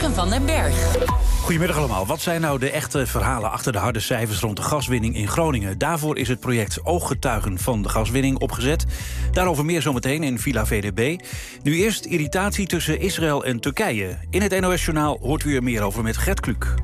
Jurgen van den Berg. Goedemiddag allemaal. Wat zijn nou de echte verhalen achter de harde cijfers rond de gaswinning in Groningen? Daarvoor is het project Ooggetuigen van de gaswinning opgezet. Daarover meer zometeen in Villa VDB. Nu eerst irritatie tussen Israël en Turkije. In het NOS-journaal hoort u er meer over met Gert Kluk.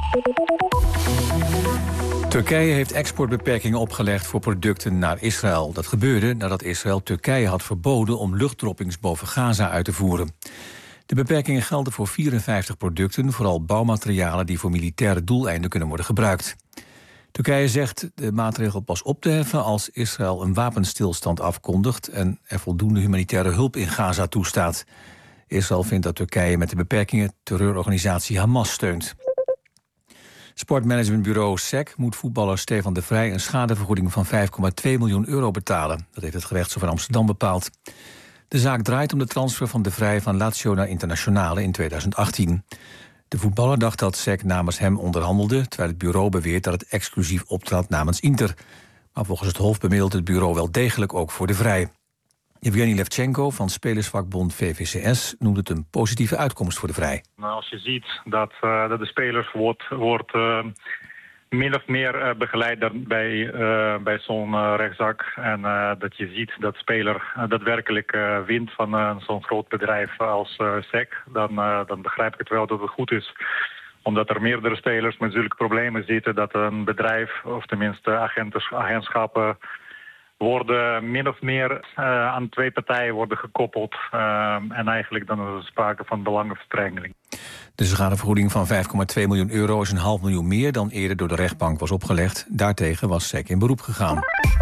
Turkije heeft exportbeperkingen opgelegd voor producten naar Israël. Dat gebeurde nadat Israël Turkije had verboden om luchtdroppings boven Gaza uit te voeren. De beperkingen gelden voor 54 producten, vooral bouwmaterialen die voor militaire doeleinden kunnen worden gebruikt. Turkije zegt de maatregel pas op te heffen als Israël een wapenstilstand afkondigt en er voldoende humanitaire hulp in Gaza toestaat. Israël vindt dat Turkije met de beperkingen terreurorganisatie Hamas steunt. Sportmanagementbureau SEC moet voetballer Stefan de Vrij een schadevergoeding van €5,2 miljoen betalen. Dat heeft het gerechtshof in Amsterdam bepaald. De zaak draait om de transfer van de Vrij van Lazio naar Internationale in 2018. De voetballer dacht dat SEC namens hem onderhandelde, terwijl het bureau beweert dat het exclusief optrad namens Inter. Maar volgens het Hof bemiddelt het bureau wel degelijk ook voor de Vrij. Evgeny Levchenko van spelersvakbond VVCS noemt het een positieve uitkomst voor de Vrij. Als je ziet dat de spelers wordt min of meer begeleid bij zo'n rechtszaak. En dat je ziet dat speler daadwerkelijk wint van zo'n groot bedrijf als SEC. Dan begrijp ik het wel dat het goed is. Omdat er meerdere spelers met zulke problemen zitten dat een bedrijf, of tenminste agentschappen, worden min of meer aan twee partijen worden gekoppeld. En eigenlijk dan is er sprake van belangenverstrengeling. De schadevergoeding van €5,2 miljoen is €0,5 miljoen meer dan eerder door de rechtbank was opgelegd. Daartegen was SEC in beroep gegaan.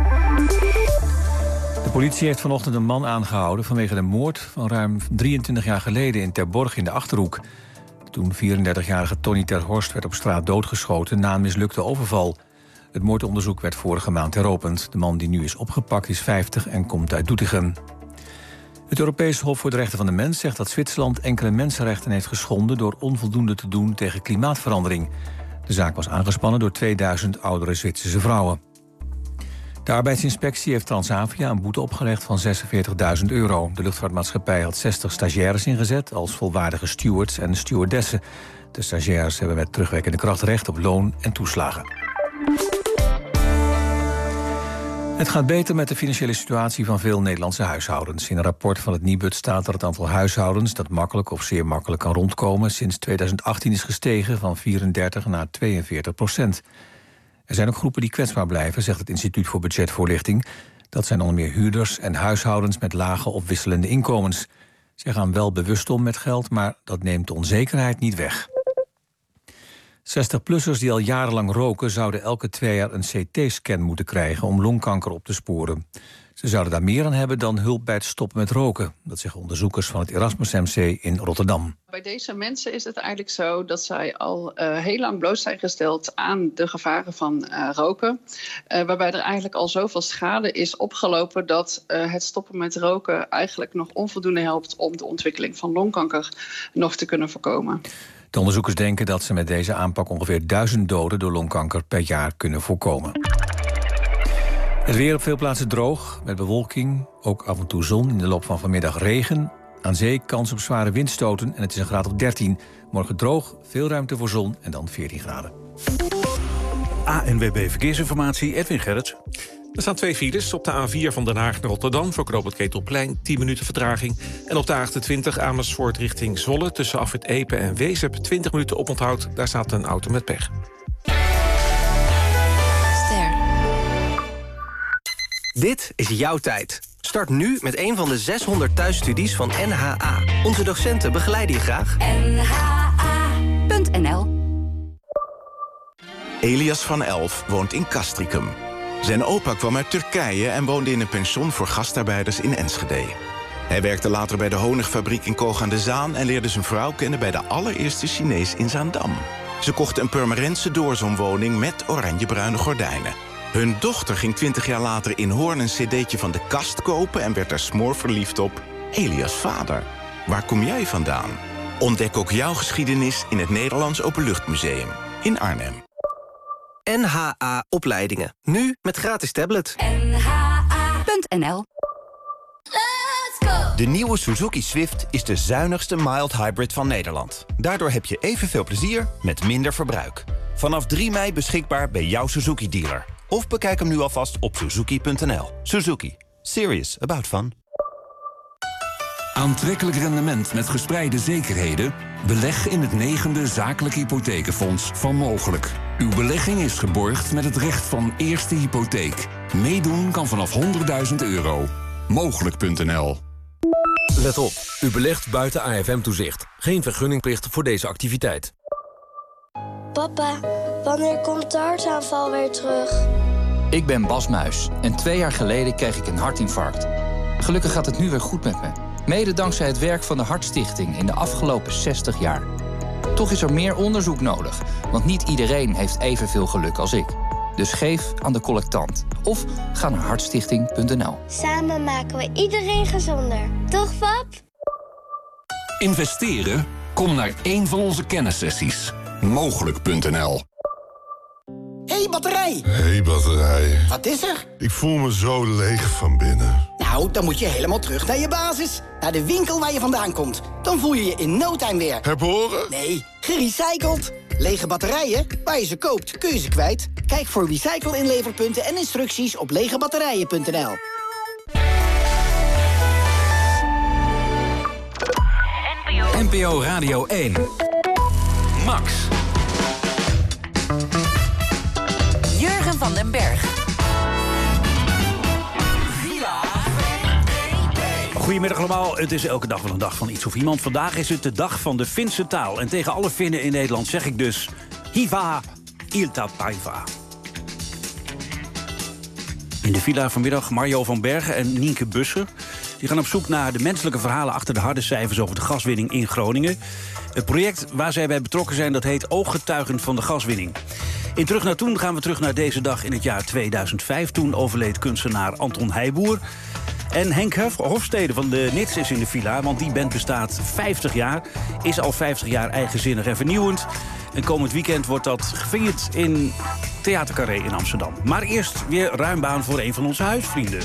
De politie heeft vanochtend een man aangehouden vanwege de moord van ruim 23 jaar geleden in Terborg in de Achterhoek. Toen 34-jarige Tony ter Horst werd op straat doodgeschoten na een mislukte overval. Het moordonderzoek werd vorige maand heropend. De man die nu is opgepakt is 50 en komt uit Doetinchem. Het Europees Hof voor de Rechten van de Mens zegt dat Zwitserland enkele mensenrechten heeft geschonden door onvoldoende te doen tegen klimaatverandering. De zaak was aangespannen door 2000 oudere Zwitserse vrouwen. De arbeidsinspectie heeft Transavia een boete opgelegd van €46.000. De luchtvaartmaatschappij had 60 stagiaires ingezet als volwaardige stewards en stewardessen. De stagiaires hebben met terugwerkende kracht recht op loon en toeslagen. Het gaat beter met de financiële situatie van veel Nederlandse huishoudens. In een rapport van het Nibud staat dat het aantal huishoudens dat makkelijk of zeer makkelijk kan rondkomen sinds 2018 is gestegen van 34 naar 42%. Er zijn ook groepen die kwetsbaar blijven, zegt het Instituut voor Budgetvoorlichting. Dat zijn onder meer huurders en huishoudens met lage of wisselende inkomens. Zij gaan wel bewust om met geld, maar dat neemt de onzekerheid niet weg. 60-plussers die al jarenlang roken zouden elke 2 jaar een CT-scan moeten krijgen om longkanker op te sporen. Ze zouden daar meer aan hebben dan hulp bij het stoppen met roken. Dat zeggen onderzoekers van het Erasmus MC in Rotterdam. Bij deze mensen is het eigenlijk zo dat zij al heel lang bloot zijn gesteld aan de gevaren van roken. Waarbij er eigenlijk al zoveel schade is opgelopen dat het stoppen met roken eigenlijk nog onvoldoende helpt om de ontwikkeling van longkanker nog te kunnen voorkomen. De onderzoekers denken dat ze met deze aanpak ongeveer 1000 doden door longkanker per jaar kunnen voorkomen. Het weer op veel plaatsen droog, met bewolking, ook af en toe zon, in de loop van vanmiddag regen. Aan zee kans op zware windstoten en het is een graad of 13. Morgen droog, veel ruimte voor zon en dan 14 graden. ANWB Verkeersinformatie, Edwin Gerrits. Er staan 2 files op de A4 van Den Haag naar Rotterdam voor knooppunt Ketelplein, 10 minuten vertraging. En op de A28 Amersfoort richting Zwolle tussen Afrit Epe en Wezep 20 minuten oponthoud. Daar staat een auto met pech. Dit is jouw tijd. Start nu met een van de 600 thuisstudies van NHA. Onze docenten begeleiden je graag. nha.nl. Elias van Elf woont in Castricum. Zijn opa kwam uit Turkije en woonde in een pension voor gastarbeiders in Enschede. Hij werkte later bij de honigfabriek in Koog aan de Zaan en leerde zijn vrouw kennen bij de allereerste Chinees in Zaandam. Ze kochten een Purmerendse doorzonwoning met oranjebruine gordijnen. Hun dochter ging 20 jaar later in Hoorn een cd'tje van De Kast kopen en werd daar smoorverliefd op Elias' vader. Waar kom jij vandaan? Ontdek ook jouw geschiedenis in het Nederlands Openluchtmuseum in Arnhem. NHA Opleidingen. Nu met gratis tablet. nha.nl. Let's go! De nieuwe Suzuki Swift is de zuinigste mild hybrid van Nederland. Daardoor heb je evenveel plezier met minder verbruik. Vanaf 3 mei beschikbaar bij jouw Suzuki-dealer. Of bekijk hem nu alvast op suzuki.nl. Suzuki. Serious about fun. Aantrekkelijk rendement met gespreide zekerheden? Beleg in het 9e zakelijk hypothekenfonds van Mogelijk. Uw belegging is geborgd met het recht van eerste hypotheek. Meedoen kan vanaf €100.000. Mogelijk.nl. Let op, u belegt buiten AFM-toezicht. Geen vergunningplicht voor deze activiteit. Papa, wanneer komt de hartaanval weer terug? Ik ben Bas Muis en 2 jaar geleden kreeg ik een hartinfarct. Gelukkig gaat het nu weer goed met me. Mede dankzij het werk van de Hartstichting in de afgelopen 60 jaar. Toch is er meer onderzoek nodig, want niet iedereen heeft evenveel geluk als ik. Dus geef aan de collectant of ga naar hartstichting.nl. Samen maken we iedereen gezonder. Toch, pap? Investeren? Kom naar een van onze kennissessies. Mogelijk.nl. Hey batterij! Hey batterij. Wat is er? Ik voel me zo leeg van binnen. Nou, dan moet je helemaal terug naar je basis. Naar de winkel waar je vandaan komt. Dan voel je je in no time weer. Herboren? Nee, gerecycled. Lege batterijen, waar je ze koopt, kun je ze kwijt. Kijk voor recycle-inleverpunten en instructies op legebatterijen.nl. NPO Radio 1. Max. Jurgen van den Berg. Goedemiddag allemaal, het is elke dag wel een dag van iets of iemand. Vandaag is het de dag van de Finse taal. En tegen alle Finnen in Nederland zeg ik dus Hiva iltapäivä. In de villa vanmiddag Mario van Bergen en Nienke Busser. Die gaan op zoek naar de menselijke verhalen achter de harde cijfers over de gaswinning in Groningen. Het project waar zij bij betrokken zijn, dat heet Ooggetuigen van de gaswinning. In Terug naar Toen gaan we terug naar deze dag in het jaar 2005. Toen overleed kunstenaar Anton Heijboer. En Henk Hofstede van de Nits is in de villa, want die band bestaat 50 jaar. Is al 50 jaar eigenzinnig en vernieuwend. En komend weekend wordt dat gevierd in Theater Carré in Amsterdam. Maar eerst weer ruim baan voor een van onze huisvrienden.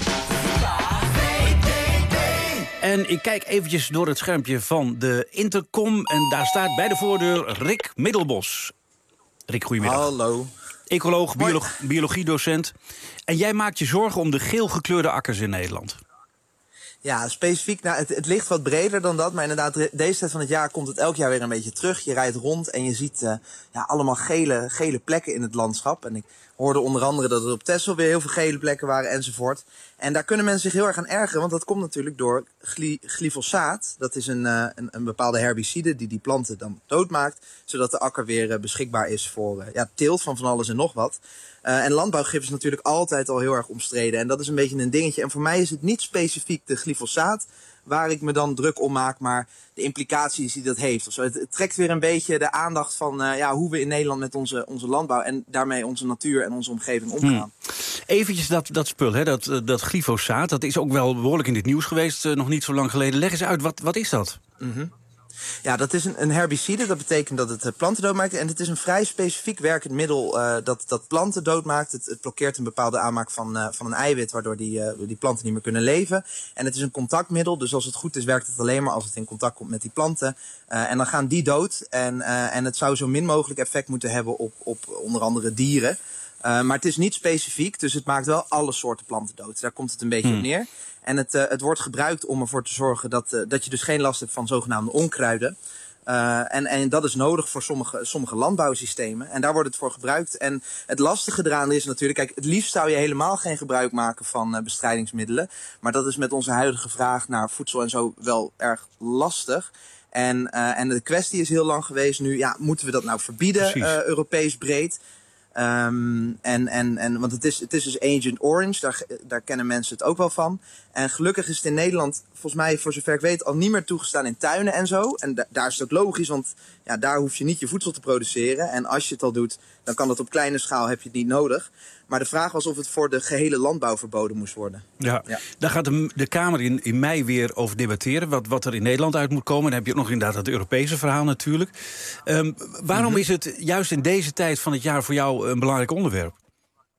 En ik kijk eventjes door het schermpje van de intercom. En daar staat bij de voordeur Rick Middelbos. Rick, goedemiddag. Hallo. Ecoloog, biologiedocent. En jij maakt je zorgen om de geel gekleurde akkers in Nederland. Ja, specifiek. Nou, het ligt wat breder dan dat. Maar inderdaad, deze tijd van het jaar komt het elk jaar weer een beetje terug. Je rijdt rond en je ziet allemaal gele plekken in het landschap. En ik hoorde onder andere dat er op Texel weer heel veel gele plekken waren enzovoort. En daar kunnen mensen zich heel erg aan ergeren. Want dat komt natuurlijk door glyfosaat. Dat is een bepaalde herbicide die planten dan doodmaakt. Zodat de akker weer beschikbaar is voor teelt van alles en nog wat. En landbouwgif is natuurlijk altijd al heel erg omstreden. En dat is een beetje een dingetje. En voor mij is het niet specifiek de glyfosaat waar ik me dan druk om maak, maar de implicaties die dat heeft. Ofzo. Het trekt weer een beetje de aandacht van hoe we in Nederland met onze landbouw en daarmee onze natuur en onze omgeving omgaan. Eventjes dat spul, hè, dat glyfosaat, dat is ook wel behoorlijk in het nieuws geweest, nog niet zo lang geleden. Leg eens uit, wat is dat? Ja, dat is een herbicide. Dat betekent dat het planten doodmaakt. En het is een vrij specifiek werkend middel dat planten doodmaakt. Het blokkeert een bepaalde aanmaak van een eiwit, waardoor die planten niet meer kunnen leven. En het is een contactmiddel, dus als het goed is werkt het alleen maar als het in contact komt met die planten. En dan gaan die dood. En het zou zo min mogelijk effect moeten hebben op onder andere dieren. Maar het is niet specifiek, dus het maakt wel alle soorten planten dood. Daar komt het een beetje op neer. En het wordt gebruikt om ervoor te zorgen dat je dus geen last hebt van zogenaamde onkruiden. En dat is nodig voor sommige landbouwsystemen. En daar wordt het voor gebruikt. En het lastige eraan is natuurlijk, kijk, het liefst zou je helemaal geen gebruik maken van bestrijdingsmiddelen. Maar dat is met onze huidige vraag naar voedsel en zo wel erg lastig. En de kwestie is heel lang geweest nu, moeten we dat nou verbieden, Europees breed? Want het is dus Agent Orange, daar kennen mensen het ook wel van. En gelukkig is het in Nederland, volgens mij, voor zover ik weet, al niet meer toegestaan in tuinen en zo. En daar is het ook logisch, want daar hoef je niet je voedsel te produceren. En als je het al doet, dan kan dat op kleine schaal, heb je het niet nodig. Maar de vraag was of het voor de gehele landbouw verboden moest worden. Ja. Daar gaat de Kamer in mei weer over debatteren, wat er in Nederland uit moet komen. Dan heb je ook nog inderdaad het Europese verhaal natuurlijk. Waarom is het juist in deze tijd van het jaar voor jou een belangrijk onderwerp?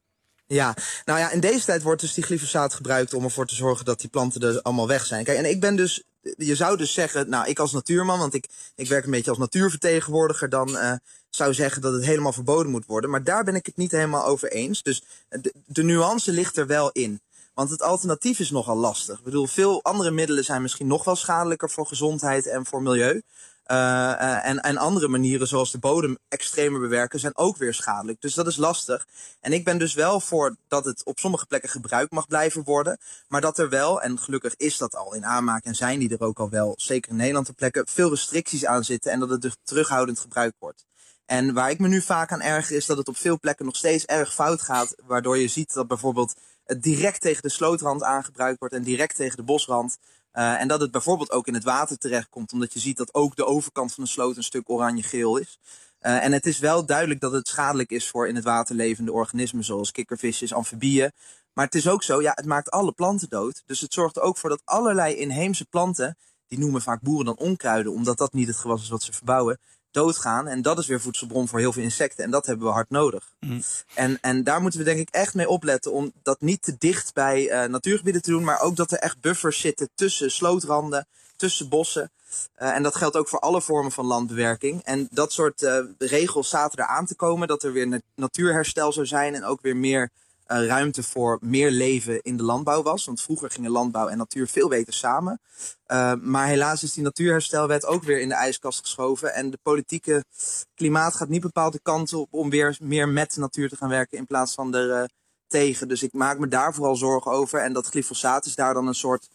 Ja, nou ja, in deze tijd wordt dus die glyfosaat gebruikt om ervoor te zorgen dat die planten er allemaal weg zijn. Kijk, en ik ben dus, je zou dus zeggen, nou, ik als natuurman, want ik werk een beetje als natuurvertegenwoordiger, dan zou zeggen dat het helemaal verboden moet worden. Maar daar ben ik het niet helemaal over eens. Dus de nuance ligt er wel in. Want het alternatief is nogal lastig. Ik bedoel, veel andere middelen zijn misschien nog wel schadelijker voor gezondheid en voor milieu. En andere manieren, zoals de bodem extremer bewerken, zijn ook weer schadelijk. Dus dat is lastig. En ik ben dus wel voor dat het op sommige plekken gebruikt mag blijven worden. Maar dat er wel, en gelukkig is dat al in aanmaak en zijn die er ook al wel, zeker in Nederland ter plekke, veel restricties aan zitten en dat het dus terughoudend gebruikt wordt. En waar ik me nu vaak aan erger is dat het op veel plekken nog steeds erg fout gaat. Waardoor je ziet dat bijvoorbeeld het direct tegen de slootrand aangebruikt wordt en direct tegen de bosrand. En dat het bijvoorbeeld ook in het water terechtkomt, omdat je ziet dat ook de overkant van de sloot een stuk oranje-geel is. En het is wel duidelijk dat het schadelijk is voor in het water levende organismen, zoals kikkervisjes, amfibieën. Maar het is ook zo, ja, het maakt alle planten dood. Dus het zorgt er ook voor dat allerlei inheemse planten, die noemen vaak boeren dan onkruiden, omdat dat niet het gewas is wat ze verbouwen, doodgaan. En dat is weer voedselbron voor heel veel insecten. En dat hebben we hard nodig. En daar moeten we denk ik echt mee opletten om dat niet te dicht bij natuurgebieden te doen. Maar ook dat er echt buffers zitten tussen slootranden, tussen bossen. En dat geldt ook voor alle vormen van landbewerking. En dat soort regels zaten er aan te komen. Dat er weer natuurherstel zou zijn en ook weer meer ruimte voor meer leven in de landbouw was. Want vroeger gingen landbouw en natuur veel beter samen. Maar helaas is die natuurherstelwet ook weer in de ijskast geschoven. En de politieke klimaat gaat niet bepaald de kant op om weer meer met de natuur te gaan werken in plaats van er tegen. Dus ik maak me daar vooral zorgen over. En dat glyfosaat is daar dan een soort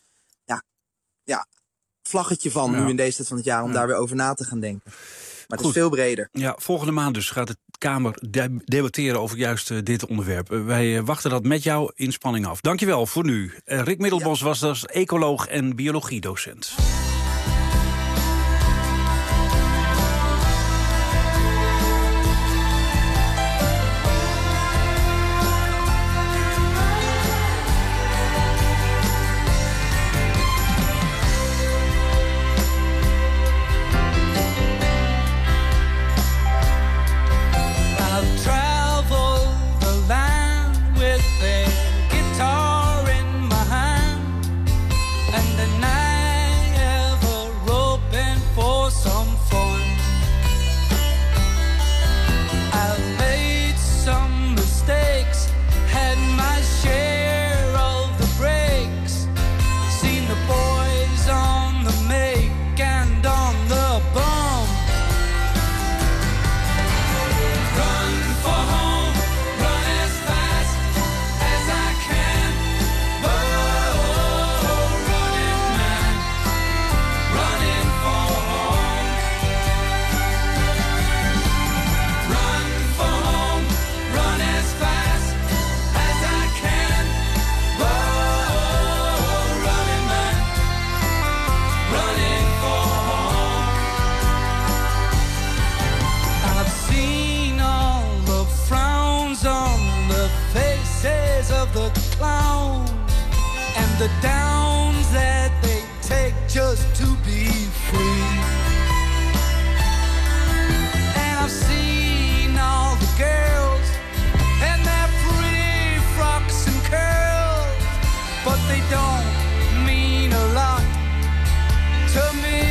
vlaggetje van nu in deze tijd van het jaar om daar weer over na te gaan denken. Maar het is veel breder. Ja, volgende maand dus gaat de Kamer debatteren over juist dit onderwerp. Wij wachten dat met jou in spanning af. Dankjewel voor nu. Rick Middelbos was dus ecoloog en biologiedocent. The downs that they take just to be free. And I've seen all the girls and their pretty frocks and curls, but they don't mean a lot to me.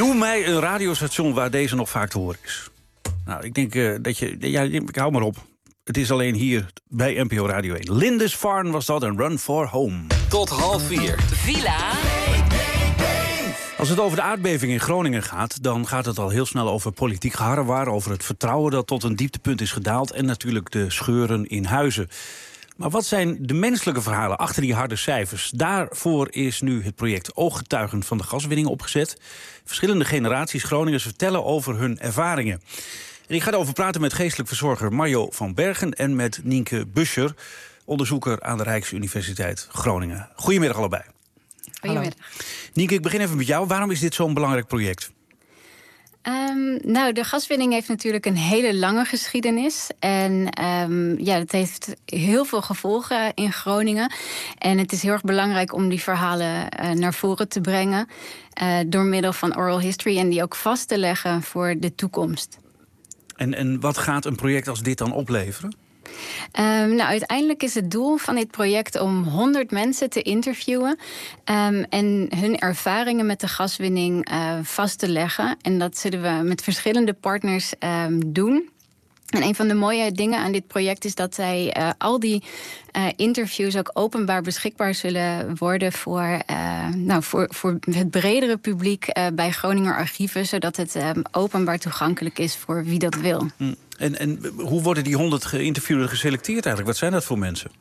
Noem mij een radiostation waar deze nog vaak te horen is. Nou, ik denk dat je... Ja, ik hou maar op. Het is alleen hier bij NPO Radio 1. Lindisfarne was dat en Run for Home. Tot 3:30. Villa. Als het over de aardbeving in Groningen gaat, dan gaat het al heel snel over politiek geharrewar, over het vertrouwen dat tot een dieptepunt is gedaald en natuurlijk de scheuren in huizen. Maar wat zijn de menselijke verhalen achter die harde cijfers? Daarvoor is nu het project Ooggetuigen van de gaswinning opgezet. Verschillende generaties Groningers vertellen over hun ervaringen. En ik ga erover praten met geestelijk verzorger Mario van Bergen en met Nienke Buscher, onderzoeker aan de Rijksuniversiteit Groningen. Goedemiddag allebei. Goedemiddag. Nienke, ik begin even met jou. Waarom is dit zo'n belangrijk project? Nou, de gaswinning heeft natuurlijk een hele lange geschiedenis. En dat heeft heel veel gevolgen in Groningen. En het is heel erg belangrijk om die verhalen naar voren te brengen. Door middel van oral history en die ook vast te leggen voor de toekomst. En wat gaat een project als dit dan opleveren? Uiteindelijk is het doel van dit project om 100 mensen te interviewen en hun ervaringen met de gaswinning vast te leggen. En dat zullen we met verschillende partners doen. En een van de mooie dingen aan dit project is dat zij al die interviews ook openbaar beschikbaar zullen worden voor het bredere publiek bij Groninger Archieven, zodat het openbaar toegankelijk is voor wie dat wil. En hoe worden die 100 geïnterviewden geselecteerd eigenlijk? Wat zijn dat voor mensen?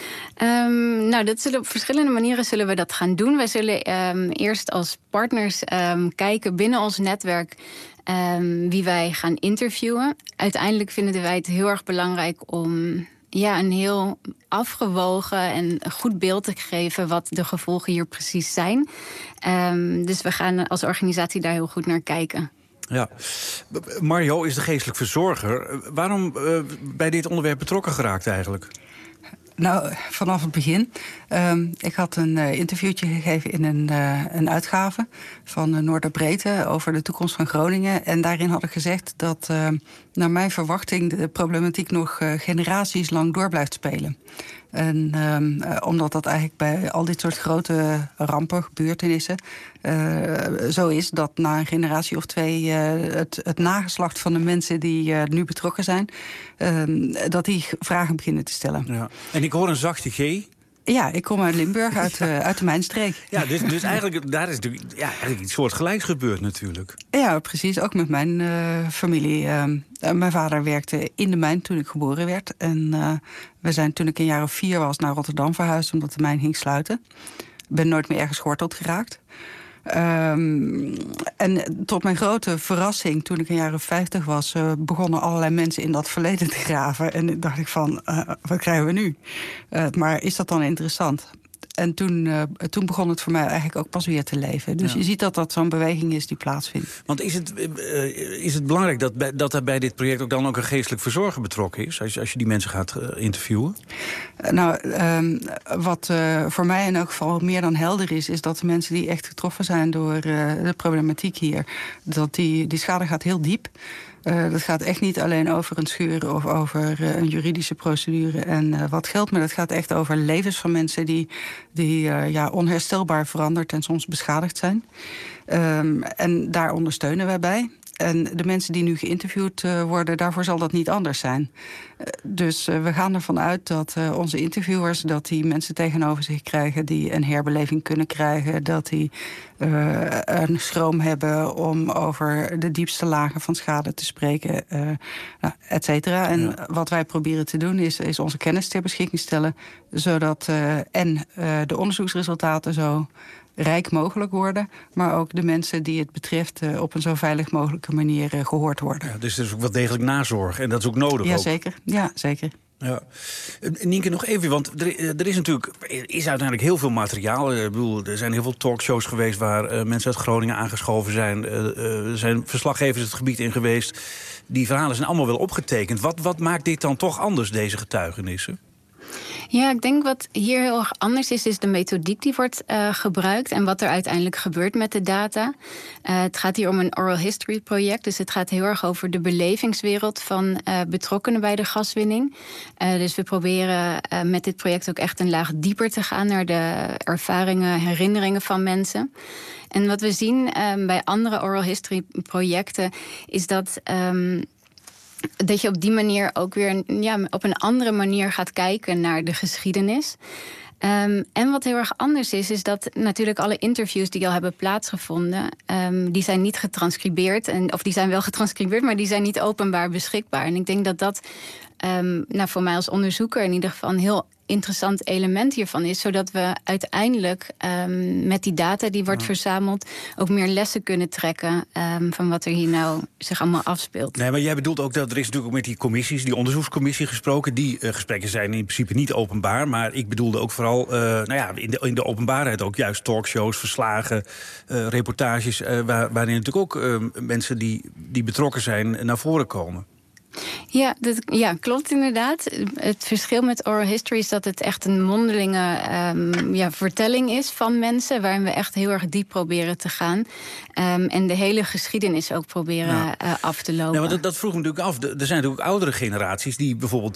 Op verschillende manieren zullen we dat gaan doen. Wij zullen eerst als partners kijken binnen ons netwerk wie wij gaan interviewen. Uiteindelijk vinden wij het heel erg belangrijk om een heel afgewogen en goed beeld te geven wat de gevolgen hier precies zijn. Dus we gaan als organisatie daar heel goed naar kijken. Ja. Mario is de geestelijk verzorger. Waarom bij dit onderwerp betrokken geraakt eigenlijk? Nou, vanaf het begin. Ik had een interviewtje gegeven in een uitgave van Noorderbreedte over de toekomst van Groningen. En daarin had ik gezegd dat naar mijn verwachting de problematiek nog generaties lang door blijft spelen. En omdat dat eigenlijk bij al dit soort grote rampen, gebeurtenissen, zo is dat na een generatie of twee het nageslacht van de mensen die nu betrokken zijn, dat die vragen beginnen te stellen. Ja. En ik hoor een zachte G. Ja, ik kom uit Limburg, uit de mijnstreek. Ja, dus eigenlijk, daar is eigenlijk iets soortgelijks gebeurd natuurlijk. Ja, precies. Ook met mijn familie. Mijn vader werkte in de mijn toen ik geboren werd. En we zijn toen ik een jaar of 4 was naar Rotterdam verhuisd omdat de mijn ging sluiten. Ik ben nooit meer ergens geworteld geraakt. En tot mijn grote verrassing, toen ik een jaar of 50 was, begonnen allerlei mensen in dat verleden te graven. En dacht ik van, wat krijgen we nu? Maar is dat dan interessant? En toen begon het voor mij eigenlijk ook pas weer te leven. Dus je ziet dat dat zo'n beweging is die plaatsvindt. Want is het belangrijk dat er bij dit project ook dan ook een geestelijk verzorger betrokken is? Als je die mensen gaat interviewen? Wat voor mij in elk geval meer dan helder is dat de mensen die echt getroffen zijn door de problematiek hier, dat die schade gaat heel diep. Dat gaat echt niet alleen over een scheur of over een juridische procedure en wat geld, maar dat gaat echt over levens van mensen die onherstelbaar veranderd en soms beschadigd zijn. En daar ondersteunen wij bij. En de mensen die nu geïnterviewd worden, daarvoor zal dat niet anders zijn. Dus we gaan ervan uit dat onze interviewers, dat die mensen tegenover zich krijgen die een herbeleving kunnen krijgen, dat die een schroom hebben om over de diepste lagen van schade te spreken, et cetera. En wat wij proberen te doen is onze kennis ter beschikking stellen, zodat de onderzoeksresultaten zo rijk mogelijk worden, maar ook de mensen die het betreft op een zo veilig mogelijke manier gehoord worden. Ja, dus er is ook wel degelijk nazorg en dat is ook nodig. Jazeker, ja, zeker. Ja. Nienke, nog even, want er is uiteindelijk heel veel materiaal. Ik bedoel, er zijn heel veel talkshows geweest waar mensen uit Groningen aangeschoven zijn. Er zijn verslaggevers het gebied in geweest. Die verhalen zijn allemaal wel opgetekend. Wat maakt dit dan toch anders, deze getuigenissen? Ja, ik denk wat hier heel erg anders is de methodiek die wordt gebruikt en wat er uiteindelijk gebeurt met de data. Het gaat hier om een oral history project, dus het gaat heel erg over de belevingswereld van betrokkenen bij de gaswinning. Dus we proberen met dit project ook echt een laag dieper te gaan naar de ervaringen, herinneringen van mensen. En wat we zien bij andere oral history projecten is dat je op die manier ook weer op een andere manier gaat kijken naar de geschiedenis. En wat heel erg anders is dat natuurlijk alle interviews die al hebben plaatsgevonden, die zijn niet getranscribeerd. Of die zijn wel getranscribeerd, maar die zijn niet openbaar beschikbaar. En ik denk dat voor mij als onderzoeker in ieder geval een heel interessant element hiervan is, zodat we uiteindelijk met die data die wordt verzameld ook meer lessen kunnen trekken van wat er hier nou zich allemaal afspeelt. Nee, maar jij bedoelt ook dat er is natuurlijk ook met die commissies, die onderzoekscommissie gesproken. Die gesprekken zijn in principe niet openbaar, maar ik bedoelde ook vooral in de openbaarheid ook juist talkshows, verslagen, reportages, waarin natuurlijk ook mensen die betrokken zijn naar voren komen. Ja, klopt inderdaad. Het verschil met oral history is dat het echt een mondelinge vertelling is van mensen, waarin we echt heel erg diep proberen te gaan. En de hele geschiedenis ook proberen af te lopen. Ja, maar dat vroeg me natuurlijk af. Er zijn natuurlijk ook oudere generaties die bijvoorbeeld,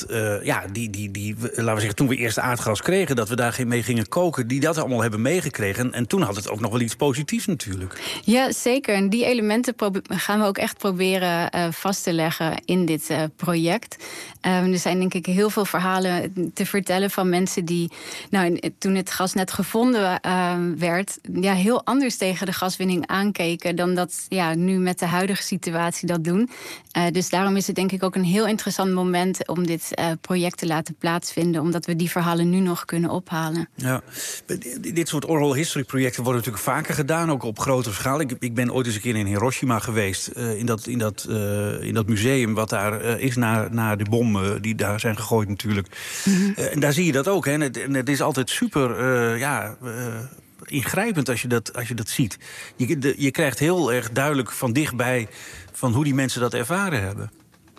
laten we zeggen, toen we eerst aardgas kregen, dat we daar mee gingen koken, die dat allemaal hebben meegekregen. En toen had het ook nog wel iets positiefs natuurlijk. Ja, zeker. En die elementen gaan we ook echt proberen vast te leggen in dit project. Er zijn denk ik heel veel verhalen te vertellen van mensen die, toen het gas net gevonden werd, heel anders tegen de gaswinning aankeken dan dat nu met de huidige situatie dat doen. Dus daarom is het denk ik ook een heel interessant moment om dit project te laten plaatsvinden, omdat we die verhalen nu nog kunnen ophalen. Ja, dit soort oral history projecten worden natuurlijk vaker gedaan, ook op grotere schaal. Ik ben ooit eens een keer in Hiroshima geweest, in dat museum wat daar is na de bommen die daar zijn gegooid natuurlijk. Mm-hmm. En daar zie je dat ook. Hè. En het is altijd super ingrijpend als je dat ziet. Je krijgt heel erg duidelijk van dichtbij van hoe die mensen dat ervaren hebben.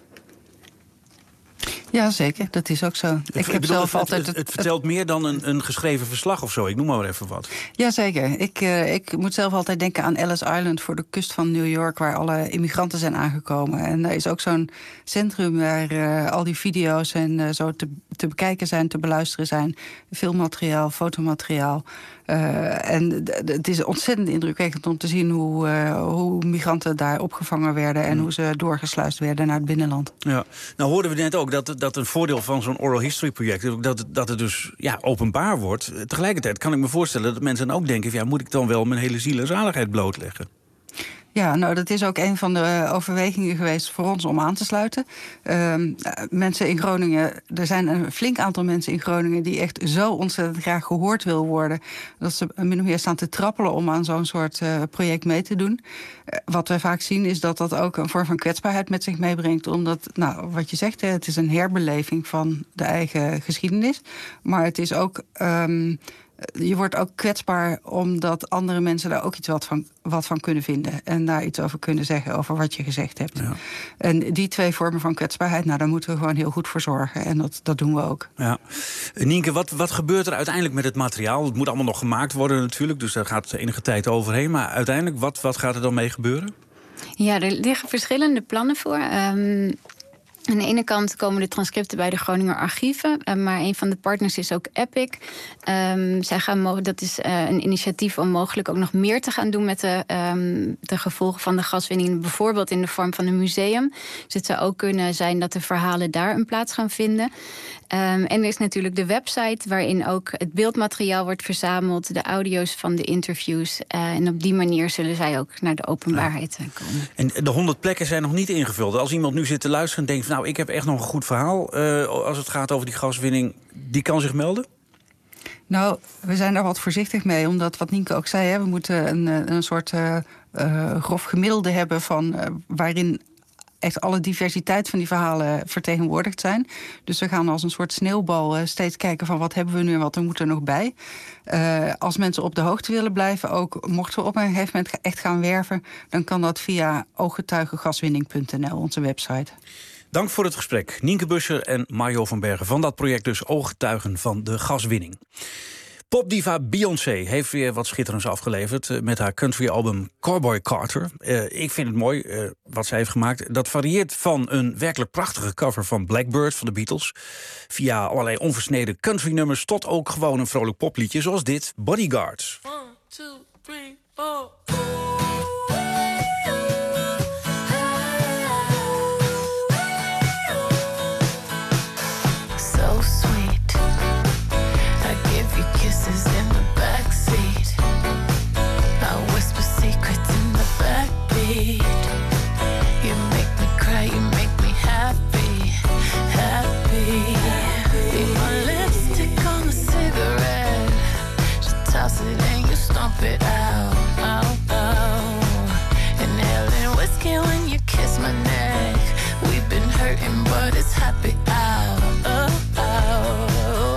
Ja, zeker. Dat is ook zo. Ik heb zelf altijd het vertelt meer dan een geschreven verslag of zo. Ik noem maar even wat. Jazeker. Ik moet zelf altijd denken aan Ellis Island voor de kust van New York, waar alle immigranten zijn aangekomen. En daar is ook zo'n centrum waar al die video's en zo te bekijken zijn, te beluisteren zijn. Filmmateriaal, fotomateriaal. En het is ontzettend indrukwekkend om te zien hoe migranten daar opgevangen werden en hoe ze doorgesluist werden naar het binnenland. Ja. Nou hoorden we net ook dat een voordeel van zo'n oral history project is dat het dus openbaar wordt. Tegelijkertijd kan ik me voorstellen dat mensen dan ook denken, moet ik dan wel mijn hele ziel en zaligheid blootleggen? Ja, nou, dat is ook een van de overwegingen geweest voor ons om aan te sluiten. Mensen in Groningen, er zijn een flink aantal mensen in Groningen die echt zo ontzettend graag gehoord wil worden, dat ze min of meer staan te trappelen om aan zo'n soort project mee te doen. Wat we vaak zien is dat ook een vorm van kwetsbaarheid met zich meebrengt, omdat, wat je zegt, het is een herbeleving van de eigen geschiedenis, maar het is ook je wordt ook kwetsbaar omdat andere mensen daar ook iets wat van kunnen vinden en daar iets over kunnen zeggen over wat je gezegd hebt. Ja. En die twee vormen van kwetsbaarheid, daar moeten we gewoon heel goed voor zorgen. En dat doen we ook. Ja. Nienke, wat gebeurt er uiteindelijk met het materiaal? Het moet allemaal nog gemaakt worden natuurlijk, dus daar gaat enige tijd overheen. Maar uiteindelijk, wat gaat er dan mee gebeuren? Ja, er liggen verschillende plannen voor. Aan de ene kant komen de transcripten bij de Groninger archieven, maar een van de partners is ook Epic. Dat is een initiatief om mogelijk ook nog meer te gaan doen met de gevolgen van de gaswinning, bijvoorbeeld in de vorm van een museum. Dus het zou ook kunnen zijn dat de verhalen daar een plaats gaan vinden. En er is natuurlijk de website waarin ook het beeldmateriaal wordt verzameld, de audio's van de interviews. En op die manier zullen zij ook naar de openbaarheid komen. En de 100 plekken zijn nog niet ingevuld. Als iemand nu zit te luisteren en denkt, ik heb echt nog een goed verhaal als het gaat over die gaswinning, die kan zich melden? Nou, we zijn daar wat voorzichtig mee, omdat wat Nienke ook zei, we moeten een soort grof gemiddelde hebben van waarin echt alle diversiteit van die verhalen vertegenwoordigd zijn. Dus we gaan als een soort sneeuwbal steeds kijken van wat hebben we nu en wat er moet er nog bij. Als mensen op de hoogte willen blijven, ook mochten we op een gegeven moment echt gaan werven, dan kan dat via ooggetuigengaswinning.nl, onze website. Dank voor het gesprek. Nienke Buscher en Mario van Bergen van dat project dus Ooggetuigen van de gaswinning. Popdiva Beyoncé heeft weer wat schitterends afgeleverd met haar countryalbum Cowboy Carter. Ik vind het mooi wat zij heeft gemaakt. Dat varieert van een werkelijk prachtige cover van Blackbird van de Beatles, via allerlei onversneden countrynummers tot ook gewoon een vrolijk popliedje zoals dit, Bodyguards. 1, 2, 3, 4. Kisses in the backseat. I whisper secrets in the backbeat. You make me cry, you make me happy, happy. Be my lipstick on a cigarette. Just toss it and you stomp it out, out, out. Inhaling whiskey when you kiss my neck. We've been hurting, but it's happy out, oh, out.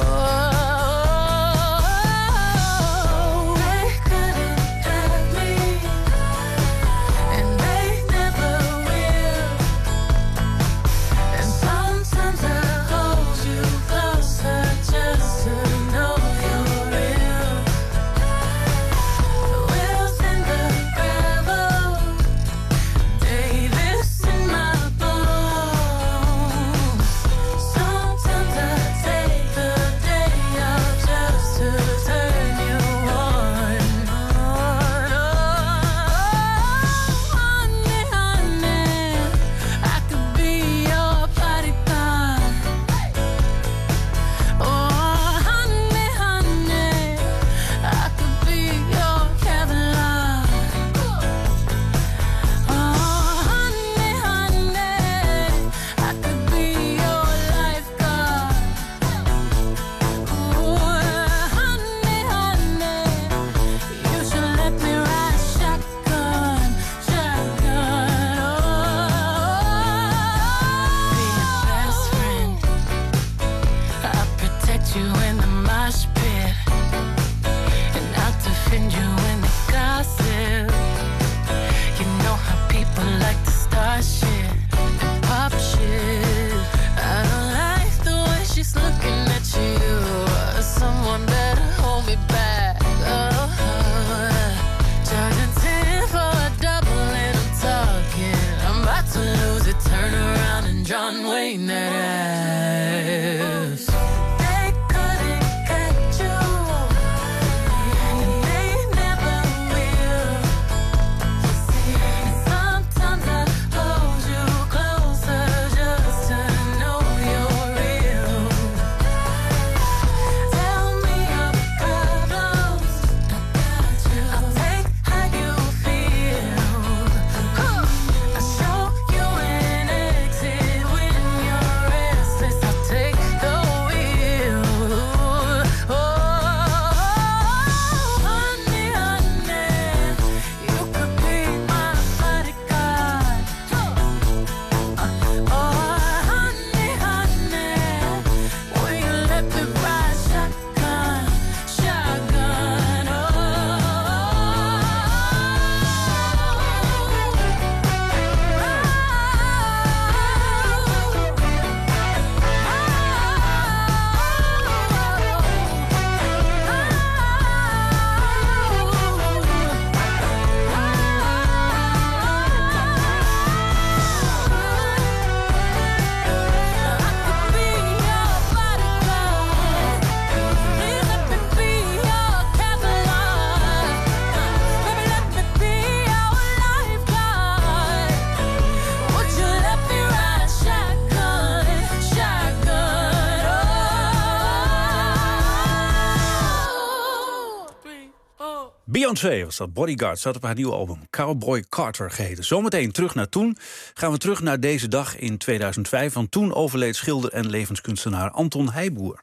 Beyoncé was dat, Bodyguard, staat op haar nieuwe album Cowboy Carter geheten. Zometeen terug naar toen. Gaan we terug naar deze dag in 2005. Want toen overleed schilder en levenskunstenaar Anton Heijboer.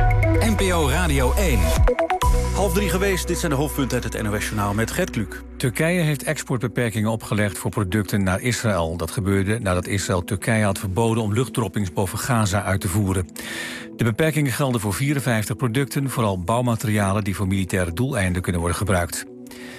NPO Radio 1. 2:30 geweest, dit zijn de hoofdpunten uit het NOS-journaal met Gert Kluk. Turkije heeft exportbeperkingen opgelegd voor producten naar Israël. Dat gebeurde nadat Israël Turkije had verboden om luchtdroppings boven Gaza uit te voeren. De beperkingen gelden voor 54 producten, vooral bouwmaterialen die voor militaire doeleinden kunnen worden gebruikt.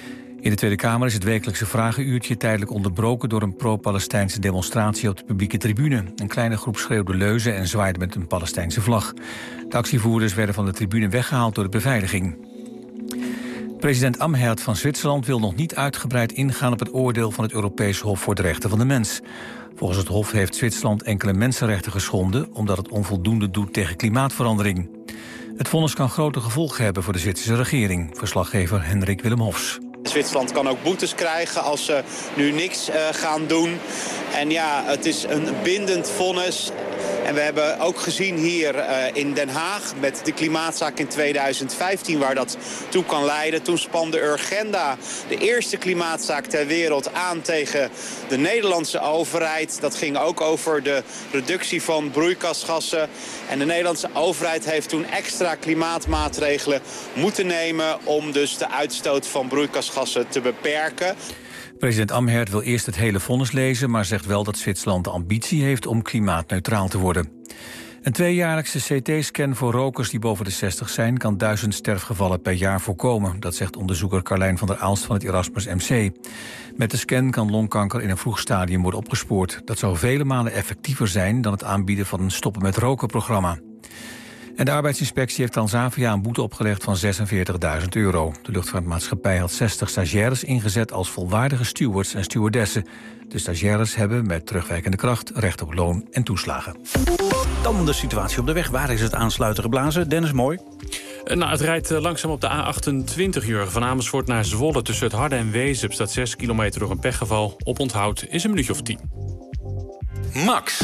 In de Tweede Kamer is het wekelijkse vragenuurtje tijdelijk onderbroken door een pro-Palestijnse demonstratie op de publieke tribune. Een kleine groep schreeuwde leuzen en zwaaide met een Palestijnse vlag. De actievoerders werden van de tribune weggehaald door de beveiliging. President Amherd van Zwitserland wil nog niet uitgebreid ingaan op het oordeel van het Europees Hof voor de Rechten van de Mens. Volgens het Hof heeft Zwitserland enkele mensenrechten geschonden omdat het onvoldoende doet tegen klimaatverandering. Het vonnis kan grote gevolgen hebben voor de Zwitserse regering. Verslaggever Hendrik Willem Hofs. Zwitserland kan ook boetes krijgen als ze nu niks gaan doen. En ja, het is een bindend vonnis. En we hebben ook gezien hier in Den Haag met de klimaatzaak in 2015 waar dat toe kan leiden. Toen spande Urgenda, de eerste klimaatzaak ter wereld, aan tegen de Nederlandse overheid. Dat ging ook over de reductie van broeikasgassen. En de Nederlandse overheid heeft toen extra klimaatmaatregelen moeten nemen om dus de uitstoot van broeikasgassen te beperken. President Amherd wil eerst het hele vonnis lezen, maar zegt wel dat Zwitserland de ambitie heeft om klimaatneutraal te worden. Een 2-jaarlijkse CT-scan voor rokers die boven de 60 zijn kan 1000 sterfgevallen per jaar voorkomen. Dat zegt onderzoeker Carlijn van der Aalst van het Erasmus MC. Met de scan kan longkanker in een vroeg stadium worden opgespoord. Dat zou vele malen effectiever zijn dan het aanbieden van een stoppen met roken programma. En de arbeidsinspectie heeft Transavia een boete opgelegd van €46.000. De luchtvaartmaatschappij had 60 stagiaires ingezet als volwaardige stewards en stewardessen. De stagiaires hebben met terugwerkende kracht recht op loon en toeslagen. Dan de situatie op de weg. Waar is het aansluiten geblazen? Dennis, mooi. Nou, het rijdt langzaam op de A28, Jurgen. Van Amersfoort naar Zwolle tussen het Harde en Wezep staat 6 kilometer door een pechgeval. Op onthoud is een minuutje of 10. Max.